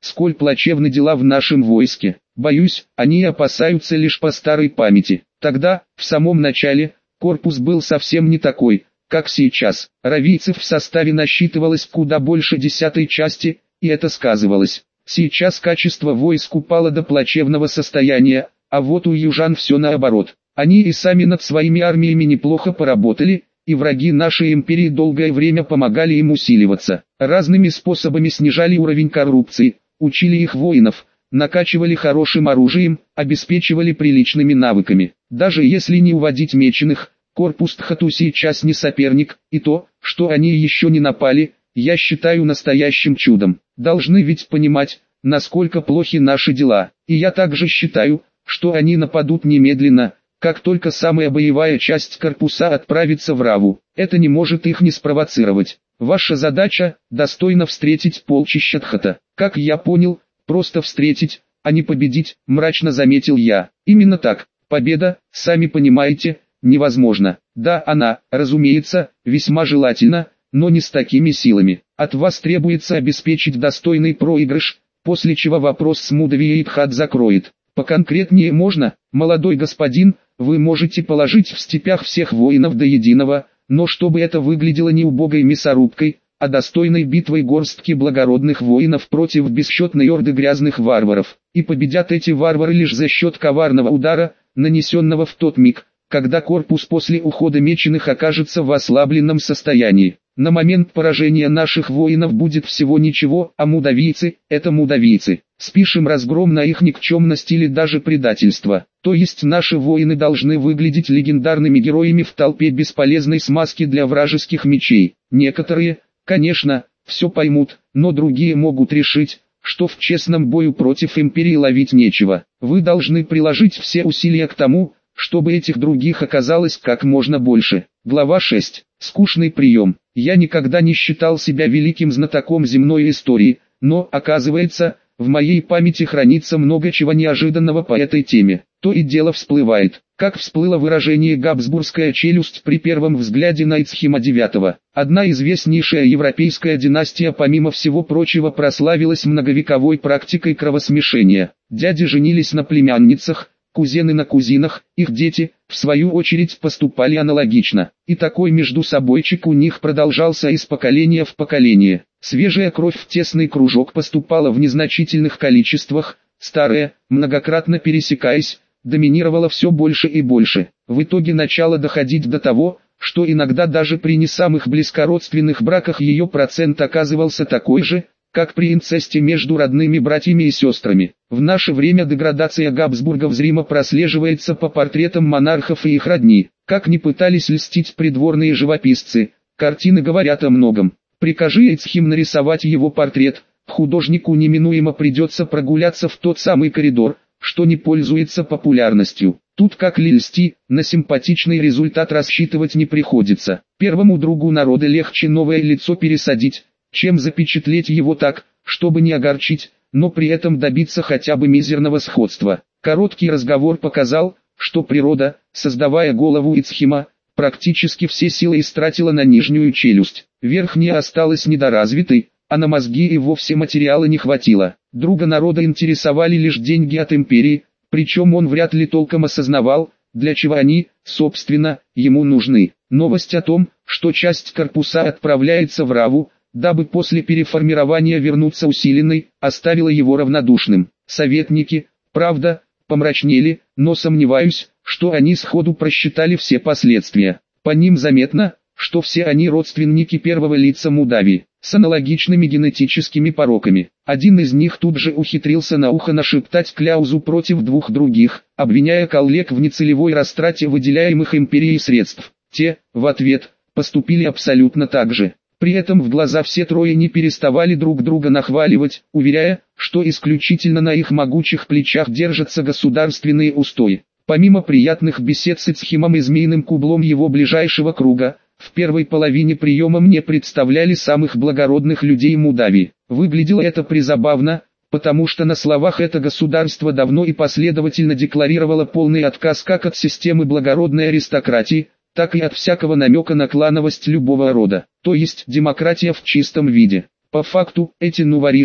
сколь плачевны дела в нашем войске. Боюсь, они опасаются лишь по старой памяти. Тогда, в самом начале, корпус был совсем не такой, как сейчас. Равийцев в составе насчитывалось куда больше 10-й части, и это сказывалось. Сейчас качество войск упало до плачевного состояния, а вот у южан все наоборот. Они и сами над своими армиями неплохо поработали, и враги нашей империи долгое время помогали им усиливаться. Разными способами снижали уровень коррупции, учили их воинов, накачивали хорошим оружием, обеспечивали приличными навыками. Даже если не уводить меченых, корпус Тхату сейчас не соперник, и то, что они еще не напали, я считаю настоящим чудом. Должны ведь понимать, насколько плохи наши дела. И я также считаю, что они нападут немедленно, как только самая боевая часть корпуса отправится в Раву. Это не может их не спровоцировать. Ваша задача – достойно встретить полчища Тхата. Как я понял, просто встретить, а не победить, мрачно заметил я. Именно так, победа, сами понимаете, невозможна. Да, она, разумеется, весьма желательна, но не с такими силами. От вас требуется обеспечить достойный проигрыш, после чего вопрос с Мудавией Тхат закроет. Поконкретнее можно, молодой господин, вы можете положить в степях всех воинов до единого, но чтобы это выглядело не убогой мясорубкой, а достойной битвой горстки благородных воинов против бесчетной орды грязных варваров. И победят эти варвары лишь за счет коварного удара, нанесенного в тот миг, когда корпус после ухода меченых окажется в ослабленном состоянии. На момент поражения наших воинов будет всего ничего, а мудавийцы – это мудавийцы. Спишем разгром на их никчемность или даже предательство. То есть наши воины должны выглядеть легендарными героями в толпе бесполезной смазки для вражеских мечей. Некоторые, конечно, все поймут, но другие могут решить, что в честном бою против империи ловить нечего. Вы должны приложить все усилия к тому, чтобы этих других оказалось как можно больше. Глава 6. Скучный прием. Я никогда не считал себя великим знатоком земной истории, но, оказывается, в моей памяти хранится много чего неожиданного по этой теме. То и дело всплывает, как всплыло выражение «Габсбургская челюсть» при первом взгляде на Ицхима IX. Одна известнейшая европейская династия помимо всего прочего прославилась многовековой практикой кровосмешения. Дяди женились на племянницах, кузены на кузинах, их дети, в свою очередь, поступали аналогично. И такой междусобойчик у них продолжался из поколения в поколение. Свежая кровь в тесный кружок поступала в незначительных количествах, старая, многократно пересекаясь, доминировала все больше и больше. В итоге начало доходить до того, что иногда даже при не самых близкородственных браках ее процент оказывался такой же, как при инцесте между родными братьями и сестрами. В наше время деградация Габсбургов зримо прослеживается по портретам монархов и их родни. Как ни пытались льстить придворные живописцы, картины говорят о многом. Прикажи Эцхим нарисовать его портрет, художнику неминуемо придется прогуляться в тот самый коридор, что не пользуется популярностью. Тут как льсти, на симпатичный результат рассчитывать не приходится. Первому другу народа легче новое лицо пересадить, чем запечатлеть его так, чтобы не огорчить, но при этом добиться хотя бы мизерного сходства. Короткий разговор показал, что природа, создавая голову Ицхима, практически все силы истратила на нижнюю челюсть. Верхняя осталась недоразвитой, а на мозги и вовсе материала не хватило. Друга народа интересовали лишь деньги от империи, причем он вряд ли толком осознавал, для чего они, собственно, ему нужны. Новость о том, что часть корпуса отправляется в Раву, дабы после переформирования вернуться усиленной, оставила его равнодушным. Советники, правда, помрачнели, но сомневаюсь, что они сходу просчитали все последствия. По ним заметно, что все они родственники первого лица Мудавии, с аналогичными генетическими пороками. Один из них тут же ухитрился на ухо нашептать кляузу против двух других, обвиняя коллег в нецелевой растрате выделяемых империей средств. Те, в ответ, поступили абсолютно так же. При этом в глаза все трое не переставали друг друга нахваливать, уверяя, что исключительно на их могучих плечах держатся государственные устои. Помимо приятных бесед с Ицхимом и змеиным кублом его ближайшего круга, в первой половине приема мне представляли самых благородных людей Мудавии. Выглядело это призабавно, потому что на словах это государство давно и последовательно декларировало полный отказ как от системы благородной аристократии, так и от всякого намека на клановость любого рода, то есть демократия в чистом виде. По факту, эти нувориши,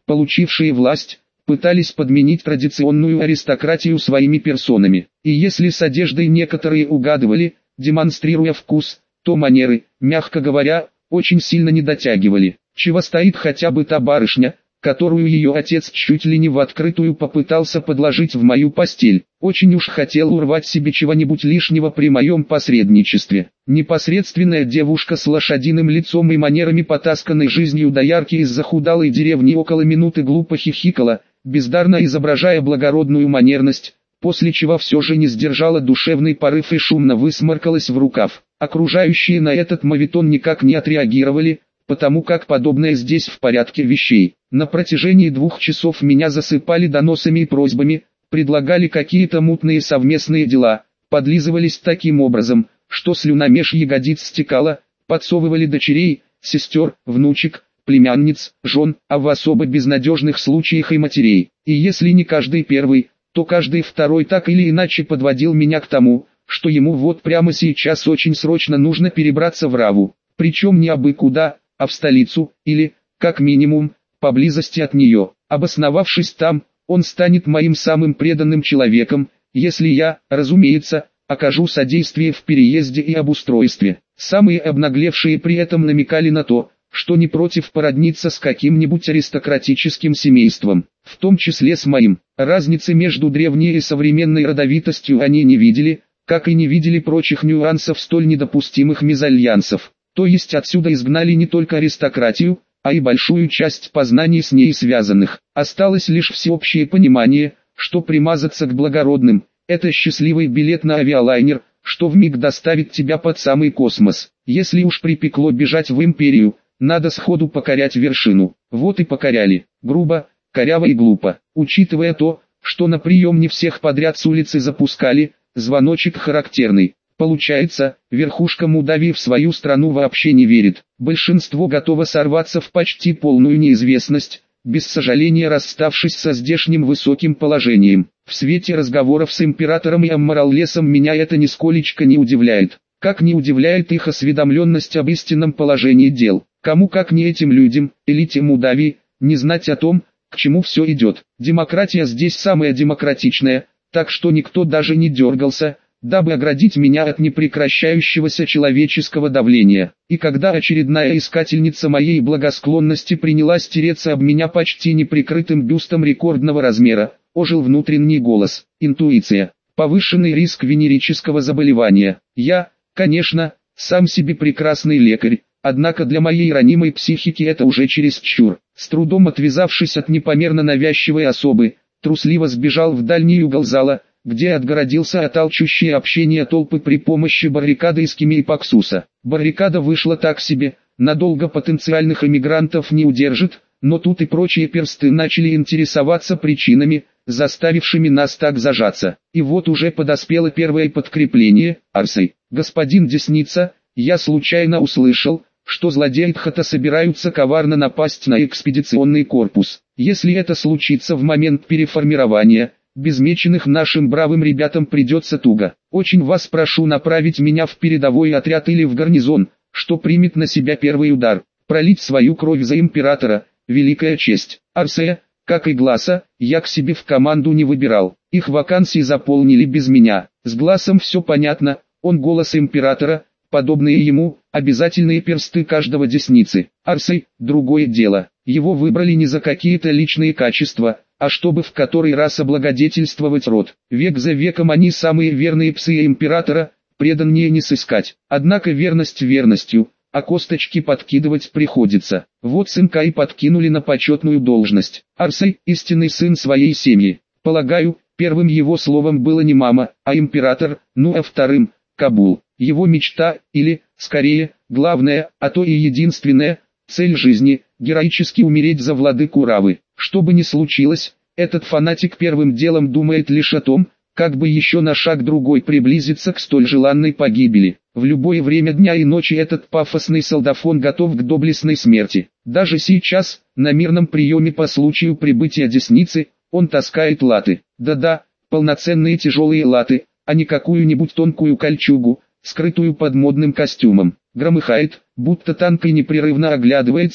получившие власть, пытались подменить традиционную аристократию своими персонами. И если с одеждой некоторые угадывали, демонстрируя вкус, то манеры, мягко говоря, очень сильно не дотягивали. Чего стоит хотя бы та барышня, которую ее отец чуть ли не в открытую попытался подложить в мою постель. Очень уж хотел урвать себе чего-нибудь лишнего при моем посредничестве. Непосредственная девушка с лошадиным лицом и манерами, потасканной жизнью доярки из захудалой деревни, около минуты глупо хихикала, бездарно изображая благородную манерность, после чего все же не сдержала душевный порыв и шумно высморкалась в рукав. Окружающие на этот моветон никак не отреагировали, потому как подобное здесь в порядке вещей. На протяжении 2 часов меня засыпали доносами и просьбами, предлагали какие-то мутные совместные дела, подлизывались таким образом, что слюна меж ягодиц стекала, подсовывали дочерей, сестер, внучек, племянниц, жен, а в особо безнадежных случаях и матерей. И если не каждый первый, то каждый второй так или иначе подводил меня к тому, что ему вот прямо сейчас очень срочно нужно перебраться в Раву, причем не абы куда, а в столицу, или, как минимум, поблизости от нее. Обосновавшись там, он станет моим самым преданным человеком, если я, разумеется, окажу содействие в переезде и обустройстве. Самые обнаглевшие при этом намекали на то, что не против породниться с каким-нибудь аристократическим семейством, в том числе с моим. Разницы между древней и современной родовитостью они не видели, как и не видели прочих нюансов столь недопустимых мезальянсов. То есть отсюда изгнали не только аристократию, а и большую часть познаний с ней связанных. Осталось лишь всеобщее понимание, что примазаться к благородным – это счастливый билет на авиалайнер, что вмиг доставит тебя под самый космос. Если уж припекло бежать в империю, надо сходу покорять вершину. Вот и покоряли. Грубо, коряво и глупо. Учитывая то, что на прием не всех подряд с улицы запускали, звоночек характерный. Получается, верхушка Мудавии в свою страну вообще не верит. Большинство готово сорваться в почти полную неизвестность, без сожаления расставшись со здешним высоким положением. В свете разговоров с императором и Аммараллесом меня это нисколечко не удивляет. Как не удивляет их осведомленность об истинном положении дел. Кому как не этим людям, элите Мудавии, не знать о том, к чему все идет. Демократия здесь самая демократичная, так что никто даже не дергался, дабы оградить меня от непрекращающегося человеческого давления. И когда очередная искательница моей благосклонности принялась тереться об меня почти неприкрытым бюстом рекордного размера, ожил внутренний голос. Интуиция. Повышенный риск венерического заболевания. Я, конечно, сам себе прекрасный лекарь, однако для моей ранимой психики это уже чересчур. С трудом отвязавшись от непомерно навязчивой особы, трусливо сбежал в дальний угол зала, где отгородился от алчущее общение толпы при помощи баррикады из Кимейпаксуса. Баррикада вышла так себе, надолго потенциальных эмигрантов не удержит, но тут и прочие персты начали интересоваться причинами, заставившими нас так зажаться. И вот уже подоспело первое подкрепление. Арсей, господин Десница, я случайно услышал, что злодеи Тхата собираются коварно напасть на экспедиционный корпус. Если это случится в момент переформирования, безмеченных нашим бравым ребятам придется туго. Очень вас прошу направить меня в передовой отряд или в гарнизон, что примет на себя первый удар. Пролить свою кровь за императора – великая честь. Арсея, как и Гласа, я к себе в команду не выбирал. Их вакансии заполнили без меня. С Гласом все понятно, он голос императора, подобные ему, обязательные персты каждого десницы. Арсей – другое дело. Его выбрали не за какие-то личные качества, а чтобы в который раз облагодетельствовать род. Век за веком они самые верные псы императора, преданнее не сыскать. Однако верность верностью, а косточки подкидывать приходится. Вот сынка и подкинули на почетную должность. Арсей – истинный сын своей семьи. Полагаю, первым его словом было не мама, а император, ну а вторым – Кабул. Его мечта, или, скорее, главная, а то и единственная, цель жизни – героически умереть за владыку Равы. Что бы ни случилось, этот фанатик первым делом думает лишь о том, как бы еще на шаг другой приблизиться к столь желанной погибели. В любое время дня и ночи этот пафосный солдафон готов к доблестной смерти. Даже сейчас, на мирном приеме по случаю прибытия Десницы, он таскает латы. Да-да, полноценные тяжелые латы, а не какую-нибудь тонкую кольчугу, скрытую под модным костюмом. Громыхает, будто танк и непрерывно оглядывается,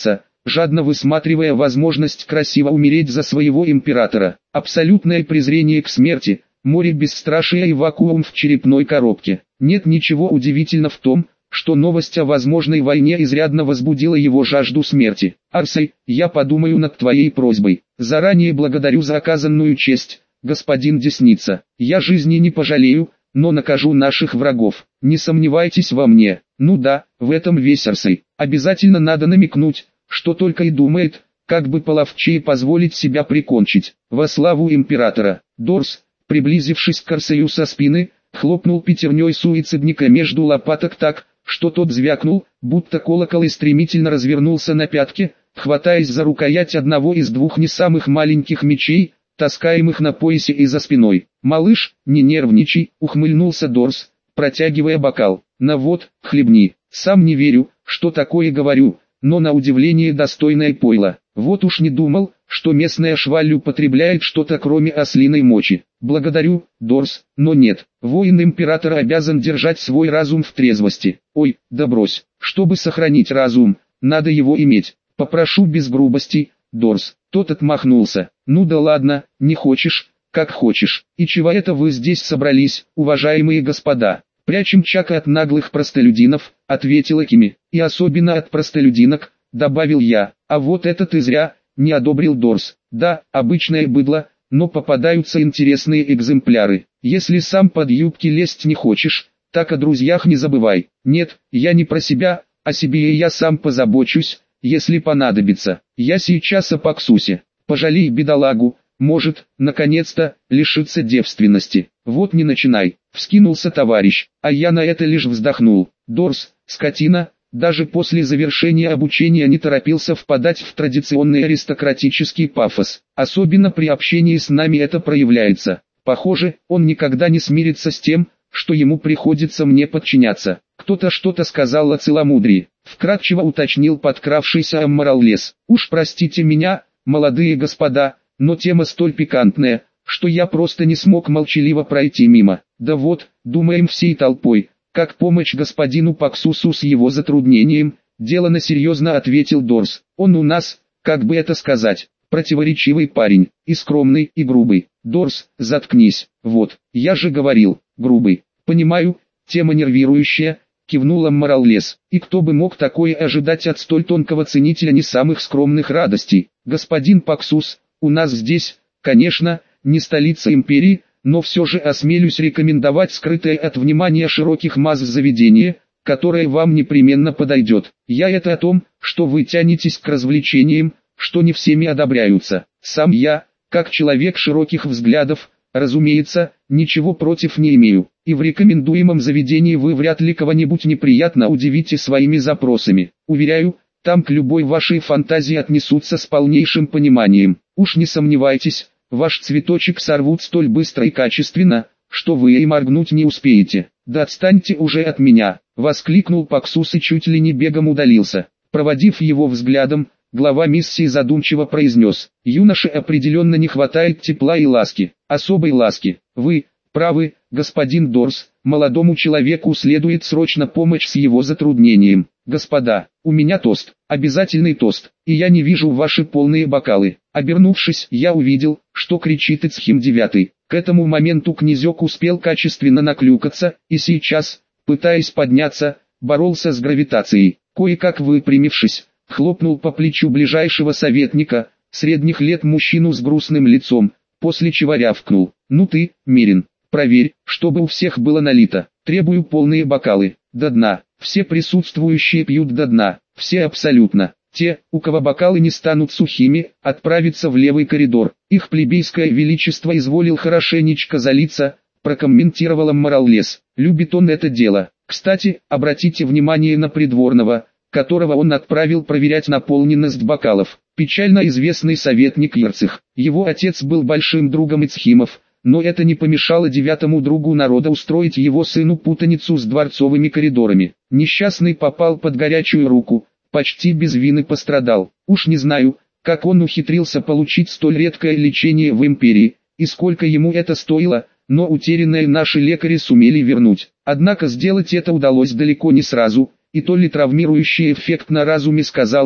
жадно высматривая возможность красиво умереть за своего императора. Абсолютное презрение к смерти, море бесстрашия и вакуум в черепной коробке. Нет ничего удивительного в том, что новость о возможной войне изрядно возбудила его жажду смерти. «Арсей, я подумаю над твоей просьбой. Заранее благодарю за оказанную честь, господин Десница. Я жизни не пожалею, но накажу наших врагов. Не сомневайтесь во мне». Ну да, в этом весь Арсей. Обязательно надо намекнуть, что только и думает, как бы половчее позволить себя прикончить. Во славу императора. Дорс, приблизившись к Арсею со спины, хлопнул пятерней суицидника между лопаток так, что тот звякнул, будто колокол, и стремительно развернулся на пятки, хватаясь за рукоять одного из двух не самых маленьких мечей, таскаемых на поясе и за спиной. «Малыш, не нервничай», — ухмыльнулся Дорс, протягивая бокал. «На вот, хлебни. Сам не верю, что такое говорю, но на удивление достойное пойло. Вот уж не думал, что местная шваль употребляет что-то кроме ослиной мочи. Благодарю, Дорс, но нет. Воин императора обязан держать свой разум в трезвости. Ой, да брось. Чтобы сохранить разум, надо его иметь. Попрошу без грубостей, Дорс». Тот отмахнулся. «Ну да ладно, не хочешь, как хочешь. И чего это вы здесь собрались, уважаемые господа?» «Прячем Чака от наглых простолюдинов», — ответила Кими. «И особенно от простолюдинок», — добавил я. «А вот это ты зря», — не одобрил Дорс. «Да, обычное быдло, но попадаются интересные экземпляры. Если сам под юбки лезть не хочешь, так о друзьях не забывай. Нет, я не про себя, о себе и я сам позабочусь, если понадобится. Я сейчас о Паксусе. Пожалей бедолагу, может, наконец-то, лишиться девственности». «Вот не начинай», — вскинулся товарищ, а я на это лишь вздохнул. Дорс, скотина, даже после завершения обучения не торопился впадать в традиционный аристократический пафос. Особенно при общении с нами это проявляется. Похоже, он никогда не смирится с тем, что ему приходится мне подчиняться. «Кто-то что-то сказал о целомудрии», — вкратчиво уточнил подкравшийся Аммараллес. «Уж простите меня, молодые господа, но тема столь пикантная, что я просто не смог молчаливо пройти мимо. Да вот, думаем всей толпой, как помочь господину Паксусу с его затруднением», — делано серьезно ответил Дорс. «Он у нас, как бы это сказать, противоречивый парень, и скромный, и грубый». «Дорс, заткнись, вот, я же говорил, грубый». «Понимаю, тема нервирующая», — кивнул Аммараллес. «И кто бы мог такое ожидать от столь тонкого ценителя не самых скромных радостей. Господин Паксус, у нас здесь, конечно, не столица империи, но все же осмелюсь рекомендовать скрытое от внимания широких масс заведение, которое вам непременно подойдет. Я это о том, что вы тянетесь к развлечениям, что не всеми одобряются. Сам я, как человек широких взглядов, разумеется, ничего против не имею, и в рекомендуемом заведении вы вряд ли кого-нибудь неприятно удивите своими запросами. Уверяю, там к любой вашей фантазии отнесутся с полнейшим пониманием. Уж не сомневайтесь, ваш цветочек сорвут столь быстро и качественно, что вы и моргнуть не успеете. «Да отстаньте уже от меня!» — воскликнул Паксус и чуть ли не бегом удалился. Проводив его взглядом, глава миссии задумчиво произнес: «Юноше определенно не хватает тепла и ласки, особой ласки. Вы правы, господин Дорс, молодому человеку следует срочно помочь с его затруднением. Господа, у меня тост, обязательный тост, и я не вижу ваши полные бокалы». Обернувшись, я увидел, что кричит Ицхим IX. К этому моменту князек успел качественно наклюкаться, и сейчас, пытаясь подняться, боролся с гравитацией. Кое-как выпрямившись, хлопнул по плечу ближайшего советника, средних лет мужчину с грустным лицом, после чего рявкнул: «Ну ты, Мирин, проверь, чтобы у всех было налито. Требую полные бокалы, до дна». Все присутствующие пьют до дна, все абсолютно. Те, у кого бокалы не станут сухими, отправятся в левый коридор. Их плебейское величество изволил хорошенечко залиться, прокомментировал Аммараллес. Любит он это дело. Кстати, обратите внимание на придворного, которого он отправил проверять наполненность бокалов. Печально известный советник Ерцих. Его отец был большим другом Ицхимов, но это не помешало девятому другу народа устроить его сыну путаницу с дворцовыми коридорами. Несчастный попал под горячую руку, почти без вины пострадал. Уж не знаю, как он ухитрился получить столь редкое лечение в империи, и сколько ему это стоило, но утерянное наши лекари сумели вернуть. Однако сделать это удалось далеко не сразу, и то ли травмирующий эффект на разуме сказался,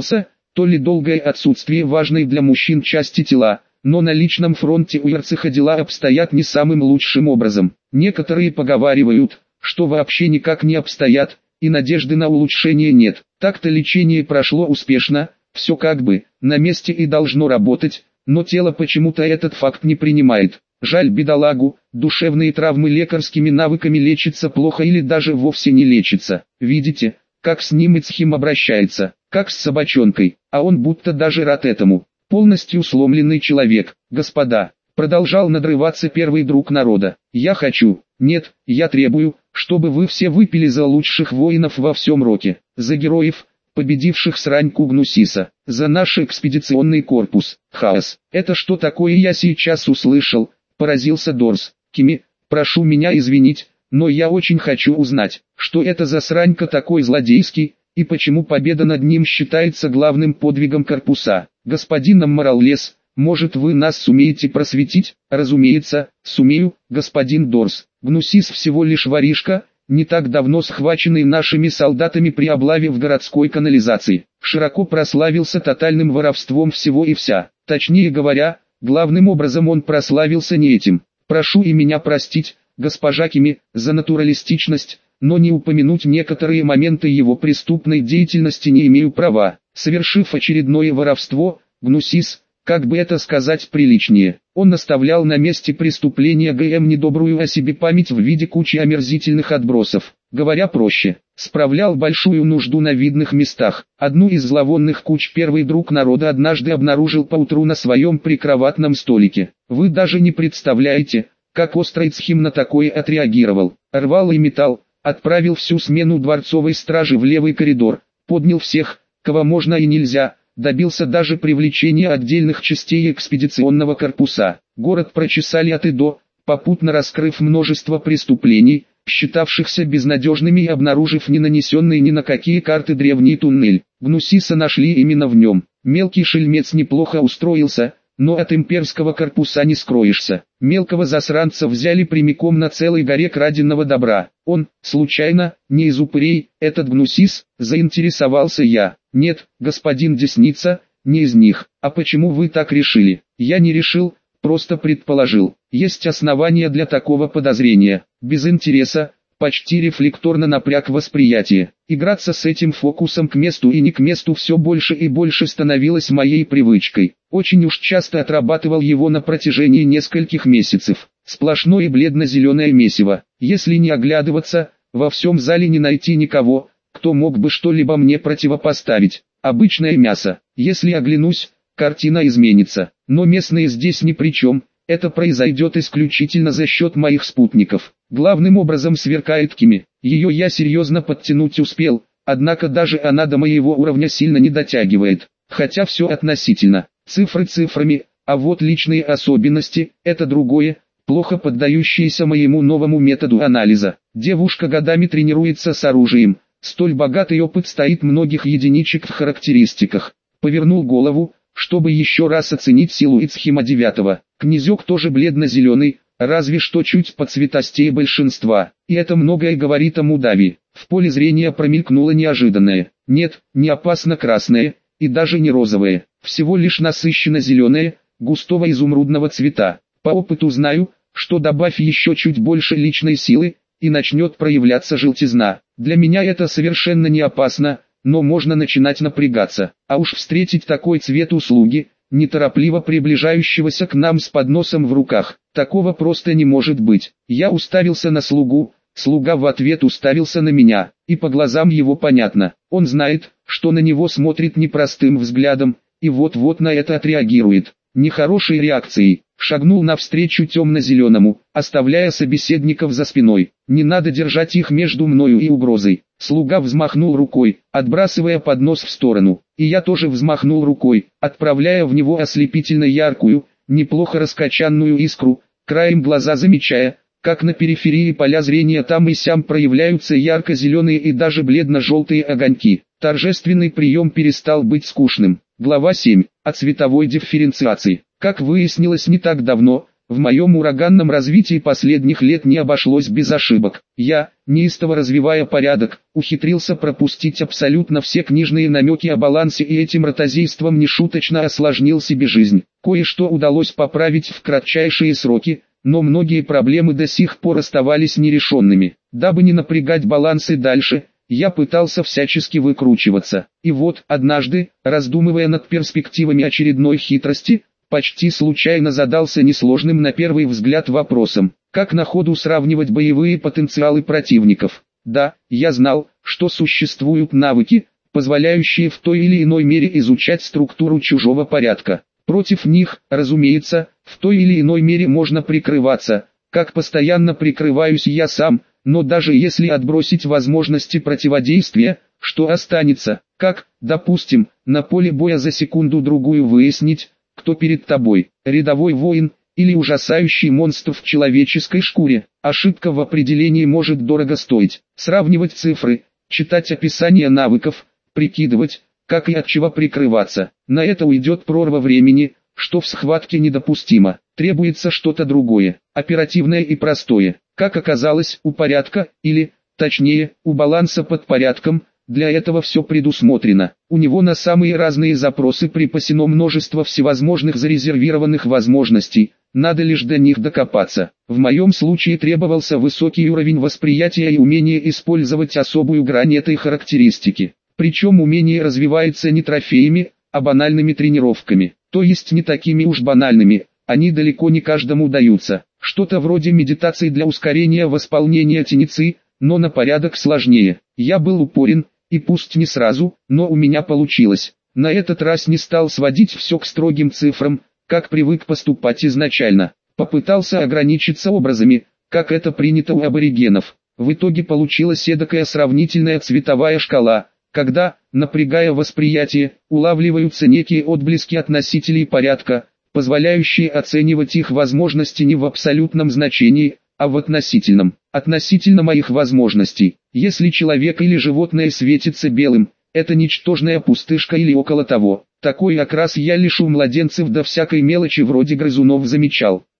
то ли долгое отсутствие важной для мужчин части тела, но на личном фронте у Эрцеха дела обстоят не самым лучшим образом. Некоторые поговаривают, что вообще никак не обстоят, и надежды на улучшение нет. Так-то лечение прошло успешно, все как бы на месте и должно работать, но тело почему-то этот факт не принимает. Жаль бедолагу, душевные травмы лекарскими навыками лечатся плохо или даже вовсе не лечатся. Видите, как с ним Ицхим обращается, как с собачонкой, а он будто даже рад этому. Полностью сломленный человек, господа, продолжал надрываться первый друг народа. Я хочу, нет, я требую, чтобы вы все выпили за лучших воинов во всем роке, за героев, победивших сраньку Гнусиса, за наш экспедиционный корпус. Хаос, это что такое я сейчас услышал, поразился Дорс. Кими, прошу меня извинить, но я очень хочу узнать, что это за сранька такой злодейский, и почему победа над ним считается главным подвигом корпуса. Господин Мораллес, может вы нас сумеете просветить? Разумеется, сумею, господин Дорс. Гнусис всего лишь воришка, не так давно схваченный нашими солдатами при облаве в городской канализации. Широко прославился тотальным воровством всего и вся. Точнее говоря, главным образом он прославился не этим. Прошу и меня простить, госпожа Кими, за натуралистичность, но не упомянуть некоторые моменты его преступной деятельности не имею права. Совершив очередное воровство, Гнусис, как бы это сказать приличнее, он оставлял на месте преступления ГМ недобрую о себе память в виде кучи омерзительных отбросов. Говоря проще, справлял большую нужду на видных местах. Одну из зловонных куч первый друг народа однажды обнаружил поутру на своем прикроватном столике. Вы даже не представляете, как остро Ицхим на такое отреагировал. Рвал и металл, отправил всю смену дворцовой стражи в левый коридор, поднял всех, кого можно и нельзя, добился даже привлечения отдельных частей экспедиционного корпуса. Город прочесали от и до, попутно раскрыв множество преступлений, считавшихся безнадежными, и обнаружив не нанесенный ни на какие карты древний туннель. Гнусиса нашли именно в нем. Мелкий шельмец неплохо устроился, но от имперского корпуса не скроешься. Мелкого засранца взяли прямиком на целой горе краденого добра. Он, случайно, не из упырей, этот Гнусис, заинтересовался я. Нет, господин Десница, не из них. А почему вы так решили? Я не решил, просто предположил. Есть основания для такого подозрения. Без интереса, почти рефлекторно напряг восприятие. Играться с этим фокусом к месту и не к месту все больше и больше становилось моей привычкой. Очень уж часто отрабатывал его на протяжении нескольких месяцев. Сплошное бледно-зеленое месиво. Если не оглядываться, во всем зале не найти никого, кто мог бы что-либо мне противопоставить. Обычное мясо. Если оглянусь, картина изменится. Но местные здесь ни при чем. Это произойдет исключительно за счет моих спутников. Главным образом сверкает Кими. Ее я серьезно подтянуть успел, однако даже она до моего уровня сильно не дотягивает. Хотя все относительно. Цифры цифрами, а вот личные особенности – это другое, плохо поддающееся моему новому методу анализа. Девушка годами тренируется с оружием. Столь богатый опыт стоит многих единичек в характеристиках. Повернул голову, чтобы еще раз оценить силу Ицхима IX. Князек тоже бледно-зеленый, разве что чуть поцветастее большинства. И это многое говорит о Мудави. В поле зрения промелькнуло неожиданное. Нет, не опасно красное, и даже не розовое. Всего лишь насыщенно зеленое, густого изумрудного цвета. По опыту знаю, что добавь еще чуть больше личной силы, и начнет проявляться желтизна. Для меня это совершенно не опасно, но можно начинать напрягаться. А уж встретить такой цвет услуги, неторопливо приближающегося к нам с подносом в руках, такого просто не может быть. Я уставился на слугу, слуга в ответ уставился на меня, и по глазам его понятно. Он знает, что на него смотрит непростым взглядом, и вот-вот на это отреагирует. Нехорошей реакцией. Шагнул навстречу темно-зеленому, оставляя собеседников за спиной. Не надо держать их между мною и угрозой. Слуга взмахнул рукой, отбрасывая поднос в сторону. И я тоже взмахнул рукой, отправляя в него ослепительно яркую, неплохо раскачанную искру, краем глаза замечая, как на периферии поля зрения там и сям проявляются ярко-зеленые и даже бледно-желтые огоньки. Торжественный прием перестал быть скучным. Глава 7. О цветовой дифференциации. Как выяснилось не так давно, В моем ураганном развитии последних лет не обошлось без ошибок. Я, неистово развивая порядок, ухитрился пропустить абсолютно все книжные намеки о балансе и этим ротозейством нешуточно осложнил себе жизнь. Кое-что удалось поправить в кратчайшие сроки, но многие проблемы до сих пор оставались нерешенными. Дабы не напрягать балансы дальше, я пытался всячески выкручиваться. И вот, однажды, раздумывая над перспективами очередной хитрости, почти случайно задался несложным на первый взгляд вопросом, как на ходу сравнивать боевые потенциалы противников. Да, я знал, что существуют навыки, позволяющие в той или иной мере изучать структуру чужого порядка. Против них, разумеется, в той или иной мере можно прикрываться, как постоянно прикрываюсь я сам, но даже если отбросить возможности противодействия, что останется, как, допустим, на поле боя за секунду-другую выяснить, кто перед тобой, рядовой воин, или ужасающий монстр в человеческой шкуре. Ошибка в определении может дорого стоить. Сравнивать цифры, читать описание навыков, прикидывать, как и от чего прикрываться. На это уйдет прорва времени, что в схватке недопустимо. Требуется что-то другое, оперативное и простое. Как оказалось, у порядка, или, точнее, у баланса под порядком, для этого все предусмотрено. У него на самые разные запросы припасено множество всевозможных зарезервированных возможностей, надо лишь до них докопаться. В моем случае требовался высокий уровень восприятия и умение использовать особую грань этой характеристики. Причем умение развивается не трофеями, а банальными тренировками. То есть не такими уж банальными, они далеко не каждому даются. Что-то вроде медитации для ускорения восполнения теницы, но на порядок сложнее. Я был упорен, и пусть не сразу, но у меня получилось. На этот раз не стал сводить все к строгим цифрам, как привык поступать изначально. Попытался ограничиться образами, как это принято у аборигенов. В итоге получилась эдакая сравнительная цветовая шкала, когда, напрягая восприятие, улавливаются некие отблески относителей порядка, позволяющие оценивать их возможности не в абсолютном значении, а в относительном. Относительно моих возможностей. Если человек или животное светится белым, это ничтожная пустышка или около того. Такой окрас я лишь у младенцев до всякой мелочи вроде грызунов замечал.